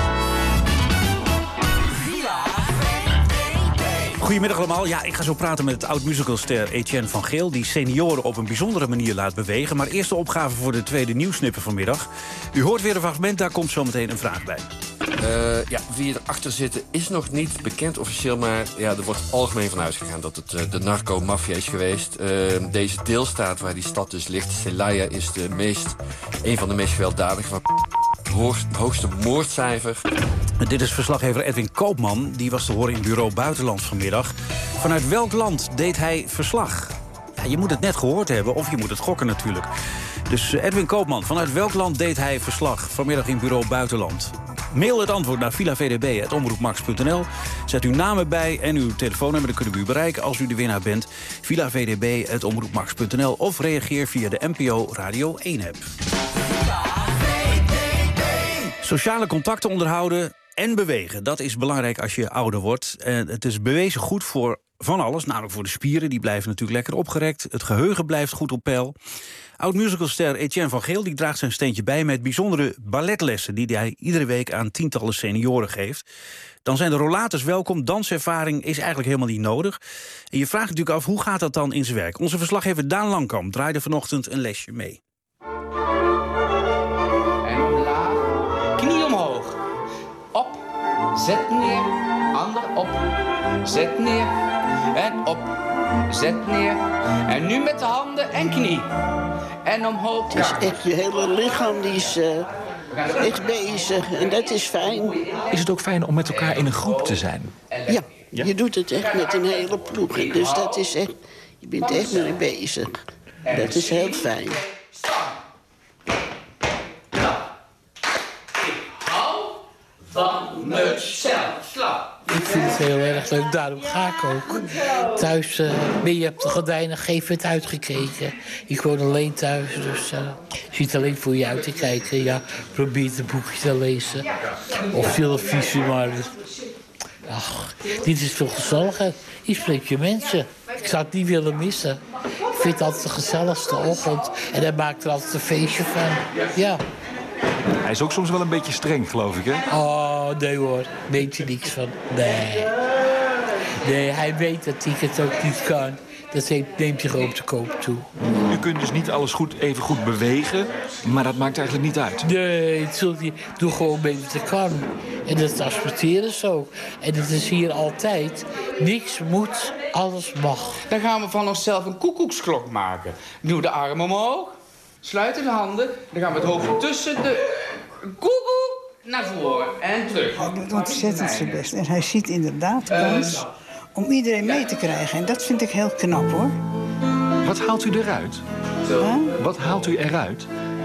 Goedemiddag allemaal. Ja, ik ga zo praten met oud-musicalster Etienne van Geel, die senioren op een bijzondere manier laat bewegen. Maar eerst de opgave voor de tweede nieuwssnippen vanmiddag. U hoort weer een fragment, daar komt zo meteen een vraag bij. Wie erachter zit is nog niet bekend officieel, maar ja, er wordt algemeen van uitgegaan dat het de narco-maffia is geweest. Deze deelstaat waar die stad dus ligt, Celaya, is een van de meest gewelddadige van hoogste moordcijfer. Dit is verslaggever Edwin Koopman. Die was te horen in Bureau Buitenland vanmiddag. Vanuit welk land deed hij verslag? Ja, je moet het net gehoord hebben, of je moet het gokken natuurlijk. Dus Edwin Koopman, vanuit welk land deed hij verslag vanmiddag in Bureau Buitenland? Mail het antwoord naar villavdb@omroepmax.nl. Zet uw naam erbij en uw telefoonnummer, dan kunnen we u bereiken als u de winnaar bent. villavdb@omroepmax.nl of reageer via de NPO Radio 1-app. Sociale contacten onderhouden en bewegen. Dat is belangrijk als je ouder wordt. En het is bewezen goed voor van alles, namelijk voor de spieren. Die blijven natuurlijk lekker opgerekt. Het geheugen blijft goed op peil. Oud-musicalster Etienne van Geel die draagt zijn steentje bij met bijzondere balletlessen die hij iedere week aan tientallen senioren geeft. Dan zijn de rollators welkom. Danservaring is eigenlijk helemaal niet nodig. En je vraagt natuurlijk af, hoe gaat dat dan in zijn werk? Onze verslaggever Daan Langkamp draaide vanochtend een lesje mee. En omlaag, knie omhoog. Op, zet neer, ander op. Zet neer en op. Zet neer. En nu met de handen en knie. En omhoog. Het is echt je hele lichaam die is echt bezig. En dat is fijn. Is het ook fijn om met elkaar in een groep te zijn? Ja, je doet het echt met een hele ploeg. Dus dat is echt, je bent echt mee bezig. Dat is heel fijn. Van mezelf. Slap. Ik vind het heel erg leuk, daarom ga ik ook. Thuis ben je op de gordijnen, geef het uitgekeken. Ik woon alleen thuis, dus je ziet alleen voor je uit te kijken. Ja, probeer een boekje te lezen. Of televisie, maar... Ach, dit is toch gezellig. Hier spreek je mensen. Ik zou het niet willen missen. Ik vind het altijd de gezelligste ochtend. En hij maakt er altijd een feestje van. Ja. Hij is ook soms wel een beetje streng, geloof ik, hè? Oh, nee hoor. Weet je niks van. Nee, hij weet dat ik het ook niet kan. Dat neemt hij gewoon op de koop toe. U kunt dus niet alles even goed bewegen, maar dat maakt eigenlijk niet uit. Nee, doe gewoon mee wat ik kan. En dat accepteren ze ook. En dat is hier altijd. Niks moet, alles mag. Dan gaan we van onszelf een koekoeksklok maken. Doe de arm omhoog. Sluiten de handen. Dan gaan we het hoofd tussen de koekoek naar voren en terug. Hij doet ontzettend zijn best. En hij ziet inderdaad kans om iedereen mee te krijgen. En dat vind ik heel knap, hoor. Wat haalt u eruit? Wat haalt u eruit?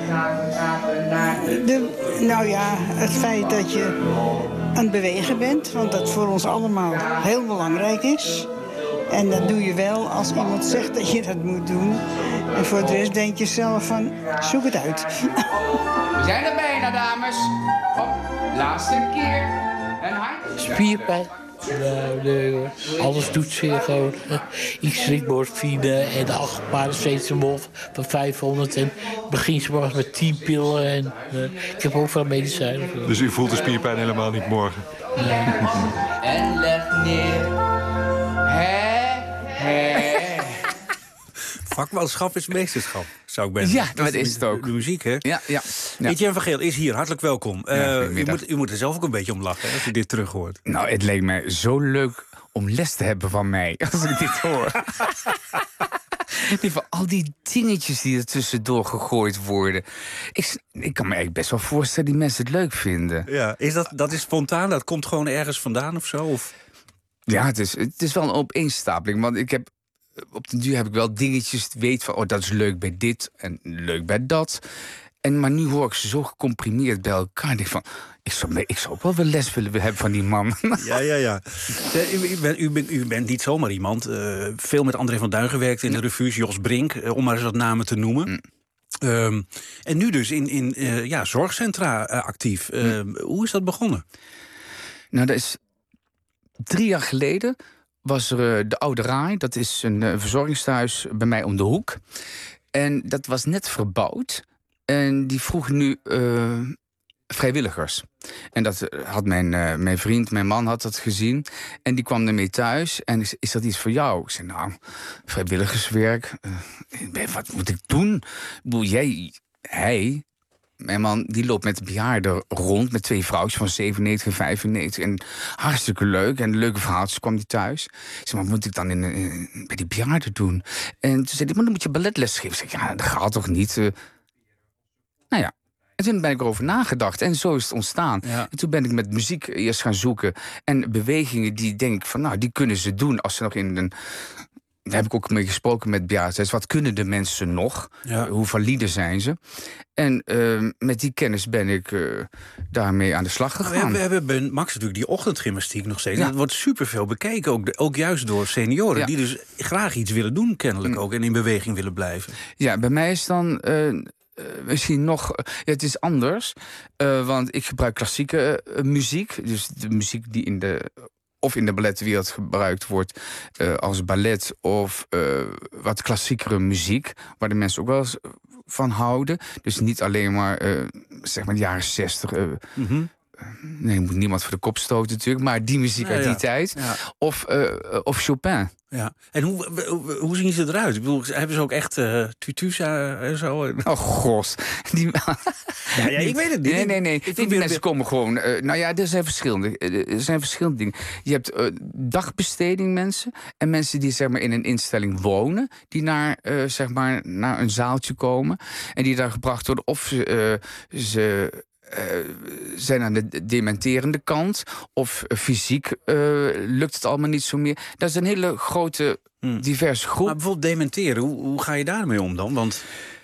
Nou ja, het feit dat je aan het bewegen bent. Want dat voor ons allemaal heel belangrijk is. En dat doe je wel als iemand zegt dat je dat moet doen. En voor de rest denk je zelf van, zoek het uit. We zijn er bijna, dames. Op, laatste keer. En hand. Spierpijn. Nou, nee hoor. Alles doet zeer gewoon. Ik schrik morfine en 8 paracetamol van 500. En begin 's morgens met 10 pillen. En ik heb overal medicijnen voor. Dus u voelt de spierpijn helemaal niet morgen? Nee. En leg neer. Vakmanschap is meesterschap, zou ik bijna zeggen. Ja, dat is het ook. De muziek, hè? Ja. Etienne van Geel is hier, hartelijk welkom. U moet er zelf ook een beetje om lachen, hè, als u dit terug hoort. Nou, het leek mij zo leuk om les te hebben van mij, als ik dit hoor. Van al die dingetjes die er tussendoor gegooid worden. Ik kan me eigenlijk best wel voorstellen dat die mensen het leuk vinden. Ja, dat is spontaan? Dat komt gewoon ergens vandaan of zo? Of? Ja, het is wel een opeenstapeling. Want op den duur heb ik wel dingetjes, weet van, dat is leuk bij dit en leuk bij dat. Maar nu hoor ik ze zo gecomprimeerd bij elkaar. Ik denk van, ik zou ook wel les willen hebben van die man. Ja. U bent niet zomaar iemand. Veel met André van Duin gewerkt in de revues, Jos Brink, om maar eens wat namen te noemen. En nu dus in zorgcentra actief. Hoe is dat begonnen? Nou, dat is 3 jaar geleden was er de Oude Raai. Dat is een verzorgingstehuis bij mij om de hoek. En dat was net verbouwd. En die vroegen nu vrijwilligers. En dat had mijn vriend, mijn man had dat gezien. En die kwam ermee thuis. En is dat iets voor jou? Ik zei, nou, vrijwilligerswerk. Wat moet ik doen? Mijn man die loopt met de bejaarden rond, met 2 vrouwtjes van 97 en 95. En hartstikke leuk. En leuke verhaaltjes kwam hij thuis. Ik zei, maar wat moet ik dan bij die bejaarden doen? En toen zei hij, maar dan moet je balletles geven. Ik zei, ja, dat gaat toch niet? Nou ja. En toen ben ik erover nagedacht. En zo is het ontstaan. Ja. En toen ben ik met muziek eerst gaan zoeken. En bewegingen die denk ik van, nou, die kunnen ze doen als ze nog in een... Daar heb ik ook mee gesproken met bejaarden. Wat kunnen de mensen nog? Ja. Hoe valide zijn ze? En met die kennis ben ik daarmee aan de slag gegaan. We hebben bij Max natuurlijk die ochtendgymnastiek nog steeds. Ja. Dat wordt superveel bekeken, ook juist door senioren. Ja. Die dus graag iets willen doen, kennelijk ook. En in beweging willen blijven. Ja, bij mij is dan... misschien nog... het is anders. Want ik gebruik klassieke muziek. Dus de muziek die in de balletwereld gebruikt wordt als ballet of wat klassiekere muziek, waar de mensen ook wel eens van houden. Dus niet alleen maar, zeg maar de jaren 60. Nee, moet niemand voor de kop stoten natuurlijk, maar die muziek uit die tijd. Ja. Of Chopin. Ja. En hoe zien ze eruit? Ik bedoel, hebben ze ook echt tutus en zo? Oh, gos. Ik weet het niet. Nee. Die mensen komen gewoon... er zijn verschillende dingen. Je hebt dagbesteding mensen. En mensen die zeg maar in een instelling wonen. Die naar een zaaltje komen. En die daar gebracht worden. Of ze zijn aan de dementerende kant. Of fysiek lukt het allemaal niet zo meer. Dat is een hele grote, diverse groep. Maar bijvoorbeeld dementeren, hoe ga je daarmee om dan? Want...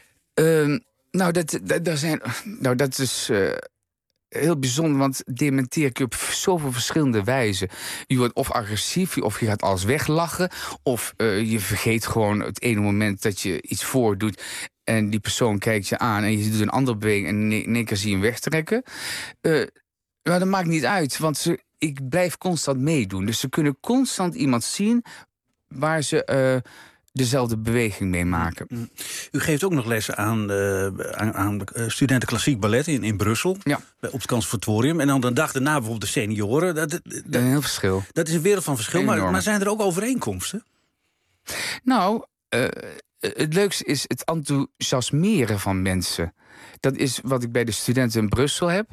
dat is heel bijzonder, want dementeren kun je op zoveel verschillende wijzen. Je wordt of agressief, of je gaat alles weglachen, of je vergeet gewoon het ene moment dat je iets voordoet en die persoon kijkt je aan en je doet een andere beweging en in één keer zie je hem wegtrekken. Maar dat maakt niet uit, want ik blijf constant meedoen. Dus ze kunnen constant iemand zien waar ze dezelfde beweging mee maken. U geeft ook nog lessen aan studenten klassiek ballet in Brussel. Ja. Op het Conservatorium. En dan de dag daarna bijvoorbeeld de senioren. Dat een heel verschil. Dat is een wereld van verschil. Maar zijn er ook overeenkomsten? Nou, het leukste is het enthousiasmeren van mensen. Dat is wat ik bij de studenten in Brussel heb.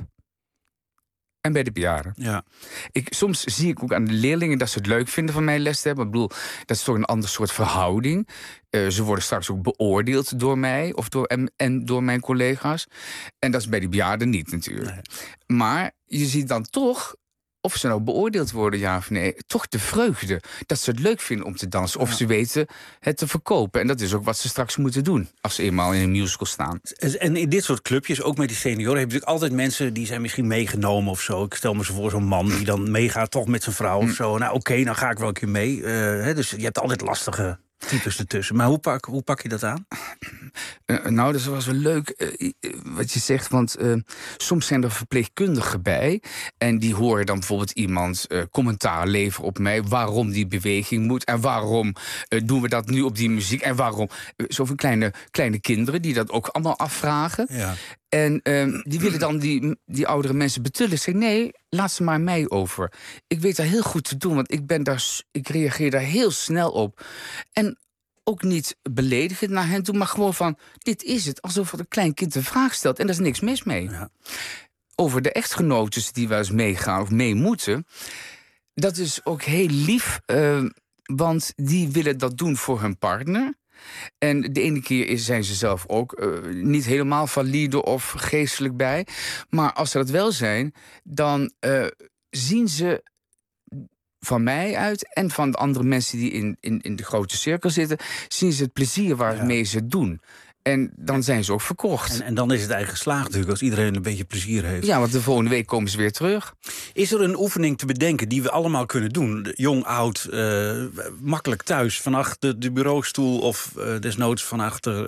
En bij de bejaarden. Ja. Soms zie ik ook aan de leerlingen dat ze het leuk vinden van mij les te hebben. Ik bedoel, dat is toch een ander soort verhouding. Ze worden straks ook beoordeeld door mij of door mijn collega's. En dat is bij die bejaarden niet natuurlijk. Nee. Maar je ziet dan toch, of ze nou beoordeeld worden, ja of nee, toch de vreugde. Dat ze het leuk vinden om te dansen. Of ze weten het te verkopen. En dat is ook wat ze straks moeten doen als ze eenmaal in een musical staan. En in dit soort clubjes, ook met die senioren, heb je natuurlijk altijd mensen die zijn misschien meegenomen of zo. Ik stel me zo voor zo'n man die dan meegaat toch met zijn vrouw of zo. Nou oké, dan ga ik wel een keer mee. Dus je hebt altijd lastige types ertussen. Maar hoe pak je dat aan? Nou, dat was wel leuk wat je zegt. Want soms zijn er verpleegkundigen bij. En die horen dan bijvoorbeeld iemand commentaar leveren op mij. Waarom die beweging moet. En waarom doen we dat nu op die muziek. En waarom. Zoveel kleine kinderen die dat ook allemaal afvragen. Ja. En die willen dan die oudere mensen betullen. Ik zeg, nee, laat ze maar mij over. Ik weet dat heel goed te doen, want ik reageer daar heel snel op. En ook niet beledigend naar hen toe, maar gewoon van, dit is het. Alsof een klein kind een vraag stelt. En daar is niks mis mee. Ja. Over de echtgenotes die wel eens meegaan of mee moeten. Dat is ook heel lief, want die willen dat doen voor hun partner. En de ene keer zijn ze zelf ook niet helemaal valide of geestelijk bij. Maar als ze dat wel zijn, dan zien ze van mij uit en van de andere mensen die in de grote cirkel zitten, zien ze het plezier waarmee ze het doen. En dan zijn ze ook verkocht. En dan is het eigenlijk geslaagd natuurlijk, als iedereen een beetje plezier heeft. Ja, want de volgende week komen ze weer terug. Is er een oefening te bedenken die we allemaal kunnen doen? Jong, oud, makkelijk thuis, van achter de bureaustoel of desnoods van achter,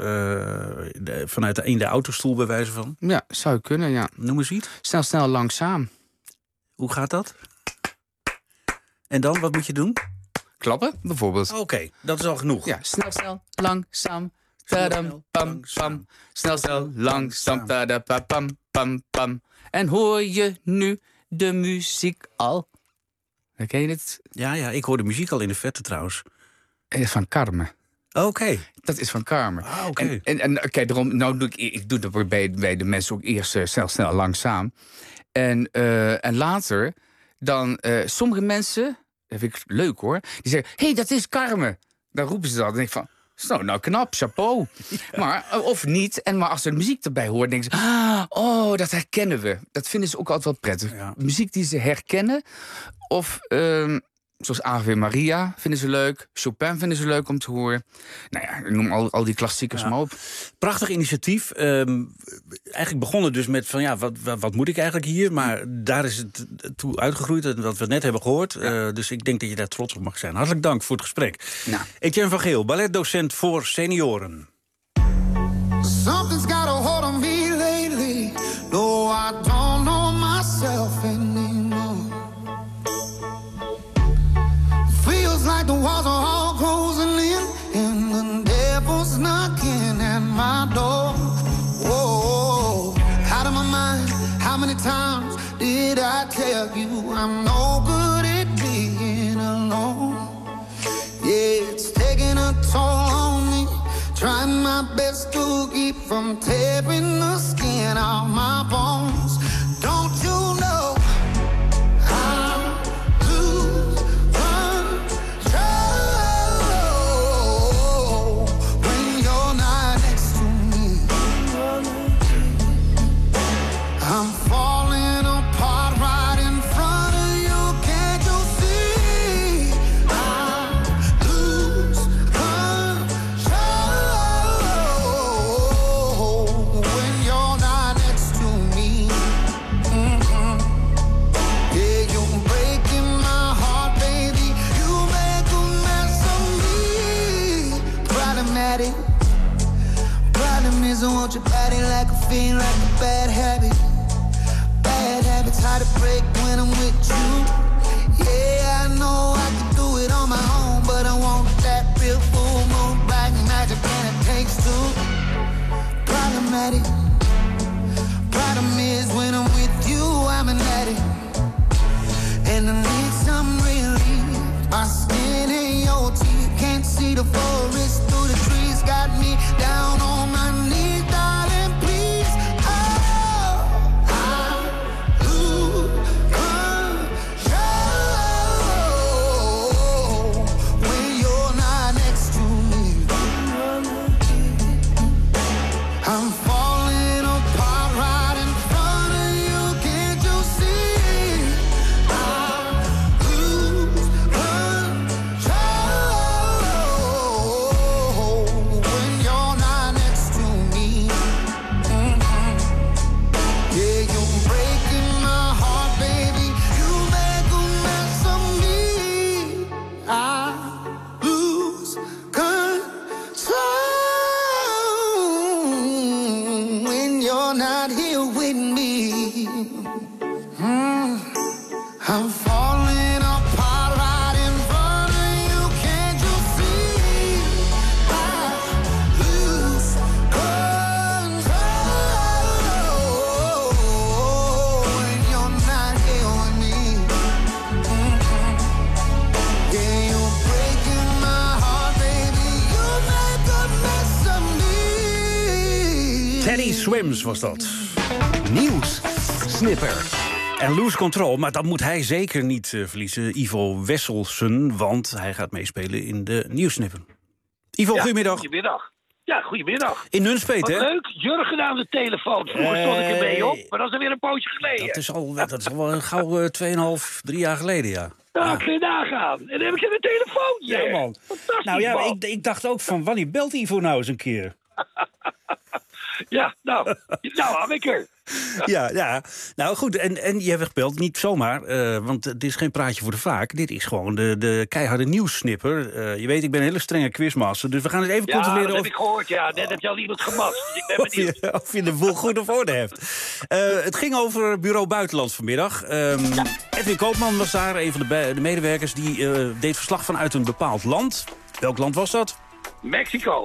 in de autostoel bij wijze van? Ja, zou kunnen, ja. Noem eens iets. Snel, langzaam. Hoe gaat dat? En dan, wat moet je doen? Klappen, bijvoorbeeld. Oké, dat is al genoeg. Ja, snel, langzaam. Tadam, pam, pam. Snel, langzaam. Tadapam, pam, pam. En hoor je nu de muziek al? Ken je het? Ja, ik hoor de muziek al in de verte trouwens. Het is van Carmen. Oké. Dat is van Carmen. Ah, oké. En kijk, daarom, nou doe dat bij de mensen ook eerst snel, langzaam. En later, dan sommige mensen, dat vind ik leuk hoor, die zeggen, hé, dat is Carmen. Dan roepen ze dat en denk ik van, nou knap, chapeau. Ja. Maar, of niet. Maar als er muziek erbij hoort, denken ze, dat herkennen we. Dat vinden ze ook altijd wel prettig. Ja. Muziek die ze herkennen. Of, zoals Ave Maria vinden ze leuk. Chopin vinden ze leuk om te horen. Nou ja, noem al die klassiekers maar op. Prachtig initiatief. Eigenlijk begonnen dus met van, wat moet ik eigenlijk hier? Maar daar is het toe uitgegroeid, wat we net hebben gehoord. Ja. Dus ik denk dat je daar trots op mag zijn. Hartelijk dank voor het gesprek. Nou. Etienne van Geel, balletdocent voor senioren. Something's got a hold on me lately. No, I don't know myself anymore. Feels like the walls are all closing in, and the devil's knocking at my door. Whoa, out of my mind. How many times did I tell you I'm no good at being alone? Yeah, it's taking a toll on me. Trying my best to keep from tearing the skin off my bones. Don't you know I'm lose control when you're not next to me? I'm falling. at it. Problem is I want your body like a fiend, like a bad habit. Bad habits hard to break when I'm with you. Yeah, I know I can do it on my own, but I want that real full moon, black magic, and it takes two. Problematic. Problem is when I'm with you, I'm an addict. And I need some relief. My skin and your teeth can't see the forest through the trees. Got me down on my knees, darling, please. Oh, I lose control when you're not next to me. I'm falling apart right in front of you. Can't you see? I lose control when you're not next to me. Yeah, you're breaking my heart, baby. You make a mess of me. I lose control when you're not here with me. I'm falling apart right in front of you. Can't you see? I lose control when you're not here with me. Yeah, you're breaking my heart, baby. You make a mess of me. Teddy Swims was dat. Nieuws. Snipper. En Lose Control, maar dat moet hij zeker niet verliezen. Ivo Wesselsen, want hij gaat meespelen in de Nieuwssnipper. Ivo, goedemiddag. Goedemiddag. Ja, goedemiddag. In Nunspeet, hè? Wat leuk, Jurgen aan de telefoon. Vroeger stond ik ermee op, maar dat is alweer een poosje geleden. Dat is al wel gauw 2,5, 3 jaar geleden, ja. Nou, kun je nagaan. En dan heb ik een telefoontje. Ja, man. Fantastisch, Nou ja, man. ik dacht ook van, wanneer belt Ivo nou eens een keer? Ja, nou had ik er. Ja. Nou goed, en je hebt gebeld, niet zomaar, want het is geen praatje voor de vaak. Dit is gewoon de keiharde nieuwssnipper. Je weet, ik ben een hele strenge quizmaster, dus we gaan eens even controleren dat heb ik gehoord, ja. Net heb je al iemand gemast, dus ik ben benieuwd. Of je de boel goed op orde hebt. Het ging over Bureau Buitenland vanmiddag. Edwin Koopman was daar, een van de medewerkers. Die deed verslag vanuit een bepaald land. Welk land was dat? Mexico.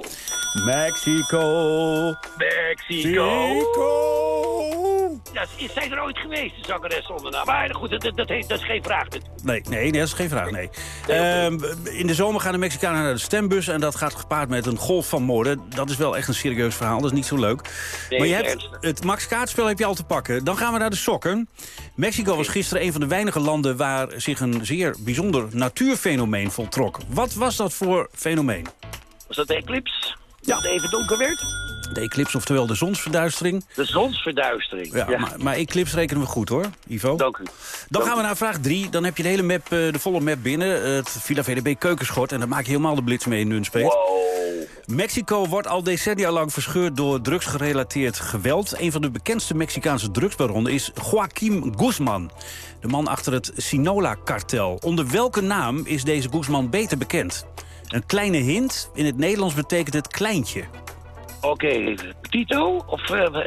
Ja, zijn er ooit geweest, de zangeres zonder naam? Maar goed, dat is geen vraag. Nee, dat is geen vraag, nee. In de zomer gaan de Mexicanen naar de stembus en dat gaat gepaard met een golf van moorden. Dat is wel echt een serieus verhaal, dat is niet zo leuk. Nee, maar je hebt het Max kaartspel heb je al te pakken. Dan gaan we naar de sokken. Mexico was gisteren een van de weinige landen waar zich een zeer bijzonder natuurfenomeen voltrok. Wat was dat voor fenomeen? Was dat de eclipse? Ja. Dat het even donker werd? De eclipse, oftewel de zonsverduistering. De zonsverduistering, ja. Maar eclipse rekenen we goed, hoor, Ivo. Dank u. Dan gaan we naar vraag 3. Dan heb je de hele map, de volle map binnen. Het Villa VDB keukenschot. En dan maak je helemaal de blitz mee in Nunspeet. Wow. Mexico wordt al decennia lang verscheurd door drugsgerelateerd geweld. Een van de bekendste Mexicaanse drugsbaronnen is Joaquim Guzman. De man achter het Sinaloa-kartel. Onder welke naam is deze Guzman beter bekend? Een kleine hint. In het Nederlands betekent het kleintje. Oké, Tito? Of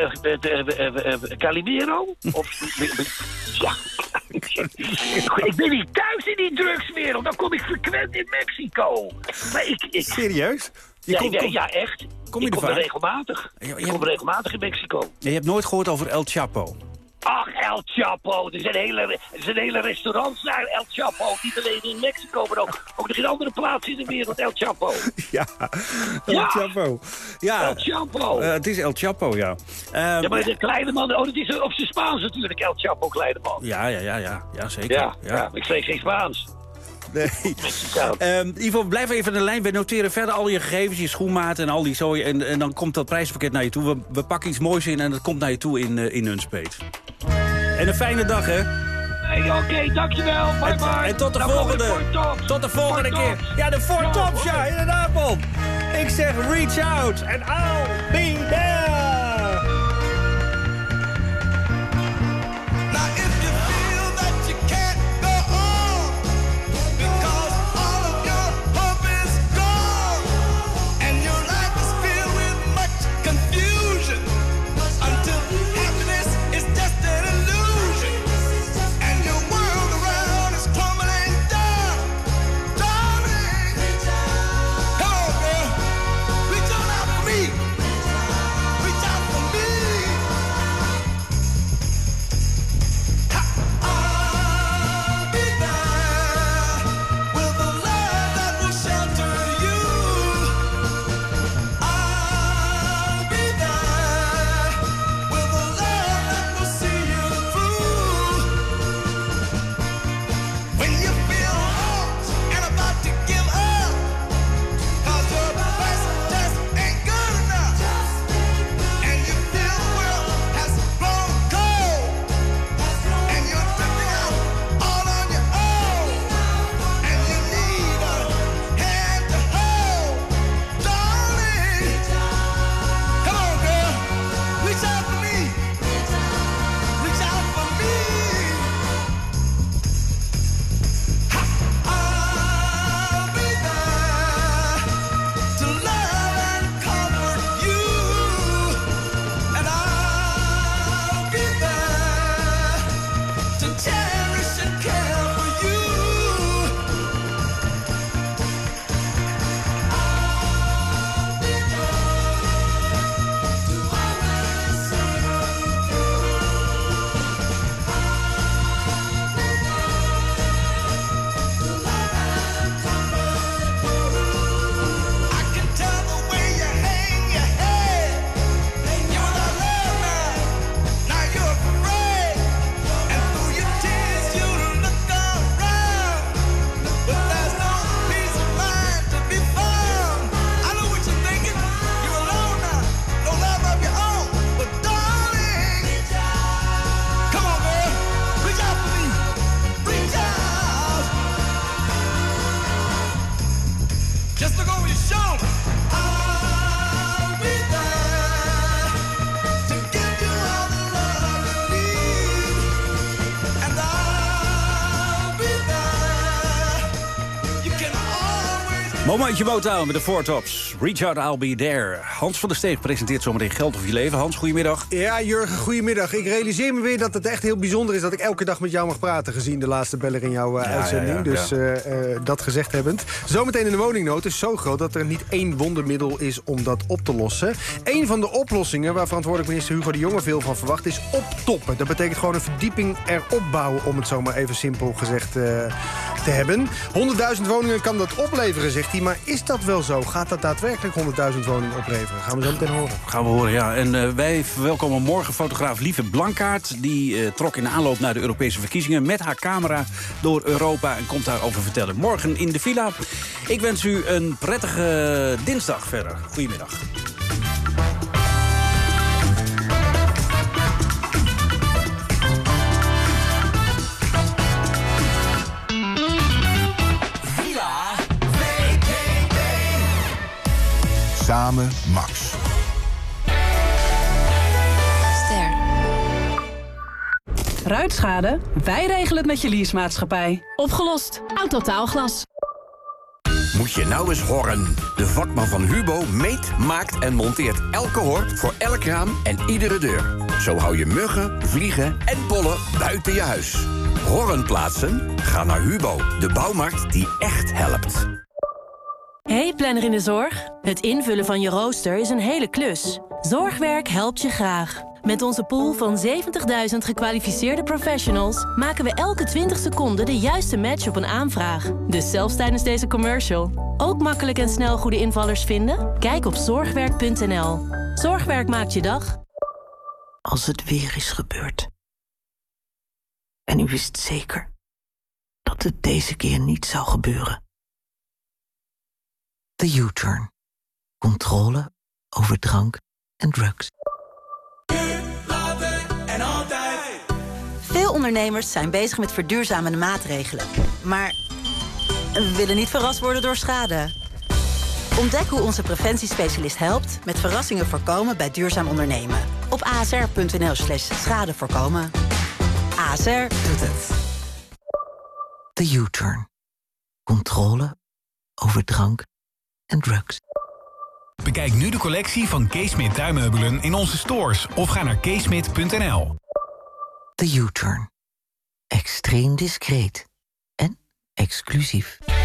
Calimero? Of... Ja. Ik ben niet thuis in die drugswereld. Dan kom ik frequent in Mexico. Maar ik... Serieus? Ja, echt. Kom je ik kom er regelmatig. Ik kom regelmatig in Mexico. Je hebt nooit gehoord over El Chapo? Ach, El Chapo. Er zijn hele restaurants naar El Chapo. Niet alleen in Mexico, maar ook nog in andere plaatsen in de wereld. El Chapo. Ja, El Chapo. Ja. El Chapo. Het is El Chapo, ja. Ja, maar de kleine man, dat is op zijn Spaans natuurlijk, El Chapo, kleine man. Ja, zeker. Ja, ik spreek geen Spaans. Nee. Ivo, blijf even in de lijn. We noteren verder al je gegevens, je schoenmaat en al die zooi. En dan komt dat prijspakket naar je toe. We pakken iets moois in en dat komt naar je toe in Nunspeet. En een fijne dag, hè? Hey, oké, dankjewel. Bye bye. En tot de volgende. Tot de volgende keer. Ja, de Four Tops, ja, inderdaad, man. Ik zeg reach out and I'll be there. Because all of your hope is gone, and you're like Momentje Motown met de Four Tops. Reach out, I'll be there. Hans van der Steeg presenteert zometeen Geld of je leven. Hans, goedemiddag. Ja, Jurgen, goedemiddag. Ik realiseer me weer dat het echt heel bijzonder is dat ik elke dag met jou mag praten, gezien de laatste beller in jouw uitzending. Dus dat gezegd hebbend. Zometeen in de woningnood is zo groot dat er niet één wondermiddel is om dat op te lossen. Eén van de oplossingen waar verantwoordelijk minister Hugo de Jonge veel van verwacht is optoppen. Dat betekent gewoon een verdieping erop bouwen, om het zo maar even simpel gezegd te hebben. 100.000 woningen kan dat opleveren, zegt hij. Maar is dat wel zo? Gaat dat daadwerkelijk 100.000 woningen opleveren? Gaan we zo meteen horen. Gaan we horen, ja. En wij verwelkomen morgen fotograaf Lieve Blankaart. Die trok in de aanloop naar de Europese verkiezingen met haar camera door Europa en komt daarover vertellen. Morgen in de villa. Ik wens u een prettige dinsdag verder. Goedemiddag. Samen Max. Ster. Ruitschade? Wij regelen het met je leasemaatschappij. Opgelost. Autotaalglas. Moet je nou eens horen. De vakman van Hubo meet, maakt en monteert elke hor voor elk raam en iedere deur. Zo hou je muggen, vliegen en pollen buiten je huis. Horren plaatsen? Ga naar Hubo, de bouwmarkt die echt helpt. Hey planner in de zorg. Het invullen van je rooster is een hele klus. Zorgwerk helpt je graag. Met onze pool van 70.000 gekwalificeerde professionals maken we elke 20 seconden de juiste match op een aanvraag. Dus zelfs tijdens deze commercial. Ook makkelijk en snel goede invallers vinden? Kijk op zorgwerk.nl. Zorgwerk maakt je dag. Als het weer is gebeurd. En u wist zeker dat het deze keer niet zou gebeuren. De U-turn. Controle over drank en drugs. Veel ondernemers zijn bezig met verduurzamende maatregelen. Maar we willen niet verrast worden door schade. Ontdek hoe onze preventiespecialist helpt met verrassingen voorkomen bij duurzaam ondernemen. Op asr.nl/schade voorkomen. ASR doet het. De U-turn. Controle over drank en drugs. Bekijk nu de collectie van Kees Smit tuinmeubelen in onze stores of ga naar keesmit.nl. De U-turn. Extreem discreet en exclusief.